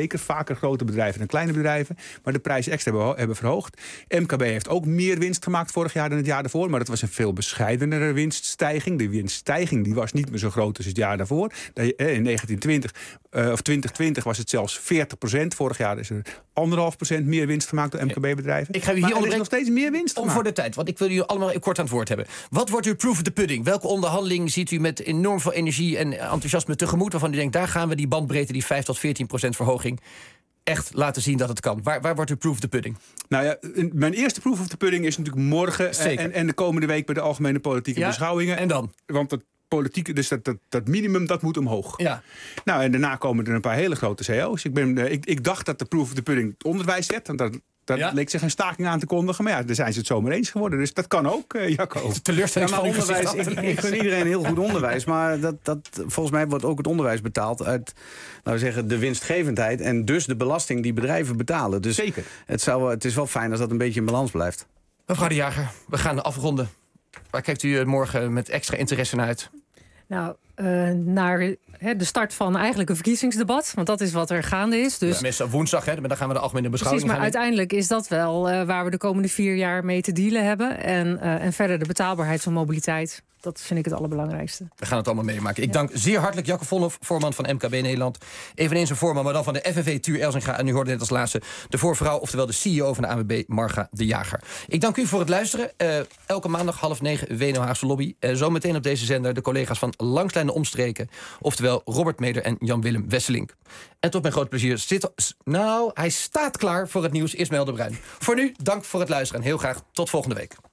vaker grote bedrijven dan kleine bedrijven. Maar de prijs extra hebben, hebben verhoogd. M K B heeft ook meer winst gemaakt vorig jaar dan het jaar daarvoor. Maar dat was een veel bescheidenere winststijging. De winststijging die was niet meer zo groot als het jaar daarvoor. In negentien twintig uh, of twintig twintig was het zelfs veertig procent. Vorig jaar is er anderhalf procent meer winst gemaakt door M K B-bedrijven. Ik ga u hier maar er is onderbreken. nog steeds meer winst Om gemaakt. voor de tijd, want ik wil jullie allemaal kort aan het woord hebben. Wat wordt uw proof of the pudding? Welke onderhandeling ziet u met enorm veel energie en enthousiasme tegemoet, waarvan u denkt, daar gaan we die bandbreedte, die vijf tot veertien procent verhoging, echt laten zien dat het kan? Waar, waar wordt uw proof of the pudding? Nou ja, mijn eerste proof of the pudding is natuurlijk morgen en, en de komende week bij de algemene politieke ja, beschouwingen. En dan? Want dat politieke, dus dat, dat, dat minimum, dat moet omhoog. Ja. Nou, en daarna komen er een paar hele grote C E O's. Ik, ben, ik, ik dacht dat de proof of the pudding het onderwijs werd. En dat, dat ja? leek zich een staking aan te kondigen. Maar ja, daar zijn ze het zomaar eens geworden. Dus dat kan ook, uh, Jacco. Teleurstelling Ja, maar van onderwijs, ik, ik gun iedereen heel goed onderwijs. Maar dat, dat, volgens mij wordt ook het onderwijs betaald uit, laten we zeggen, de winstgevendheid. En dus de belasting die bedrijven betalen. Dus zeker. Het, zou, het is wel fijn als dat een beetje in balans blijft. Mevrouw De Jager, we gaan afronden. Waar kijkt u morgen met extra interesse naar uit? Nou, uh, naar he, de start van eigenlijk een verkiezingsdebat. Want dat is wat er gaande is. Dus... Ja, meestal woensdag, hè, maar dan gaan we de algemene beschouwing Precies, maar gaan uiteindelijk is dat wel uh, waar we de komende vier jaar mee te dealen hebben. En, uh, en verder de betaalbaarheid van mobiliteit. Dat vind ik het allerbelangrijkste. We gaan het allemaal meemaken. Ik dank zeer hartelijk Jacco Vonhoff, voorman van M K B Nederland. Eveneens een voorman, maar dan van de F N V Tuur Elzinga. En u hoorde net als laatste de voorvrouw, oftewel de C E O van de A N W B, Marga de Jager. Ik dank u voor het luisteren. Uh, elke maandag half negen W N O Haagse Lobby. Uh, zometeen op deze zender de collega's van Langslijn de Omstreken. Oftewel Robert Meder en Jan-Willem Wesselink. En tot mijn groot plezier zit... Nou, hij staat klaar voor het nieuws. Ismaël de Bruin. Voor nu, dank voor het luisteren en heel graag tot volgende week.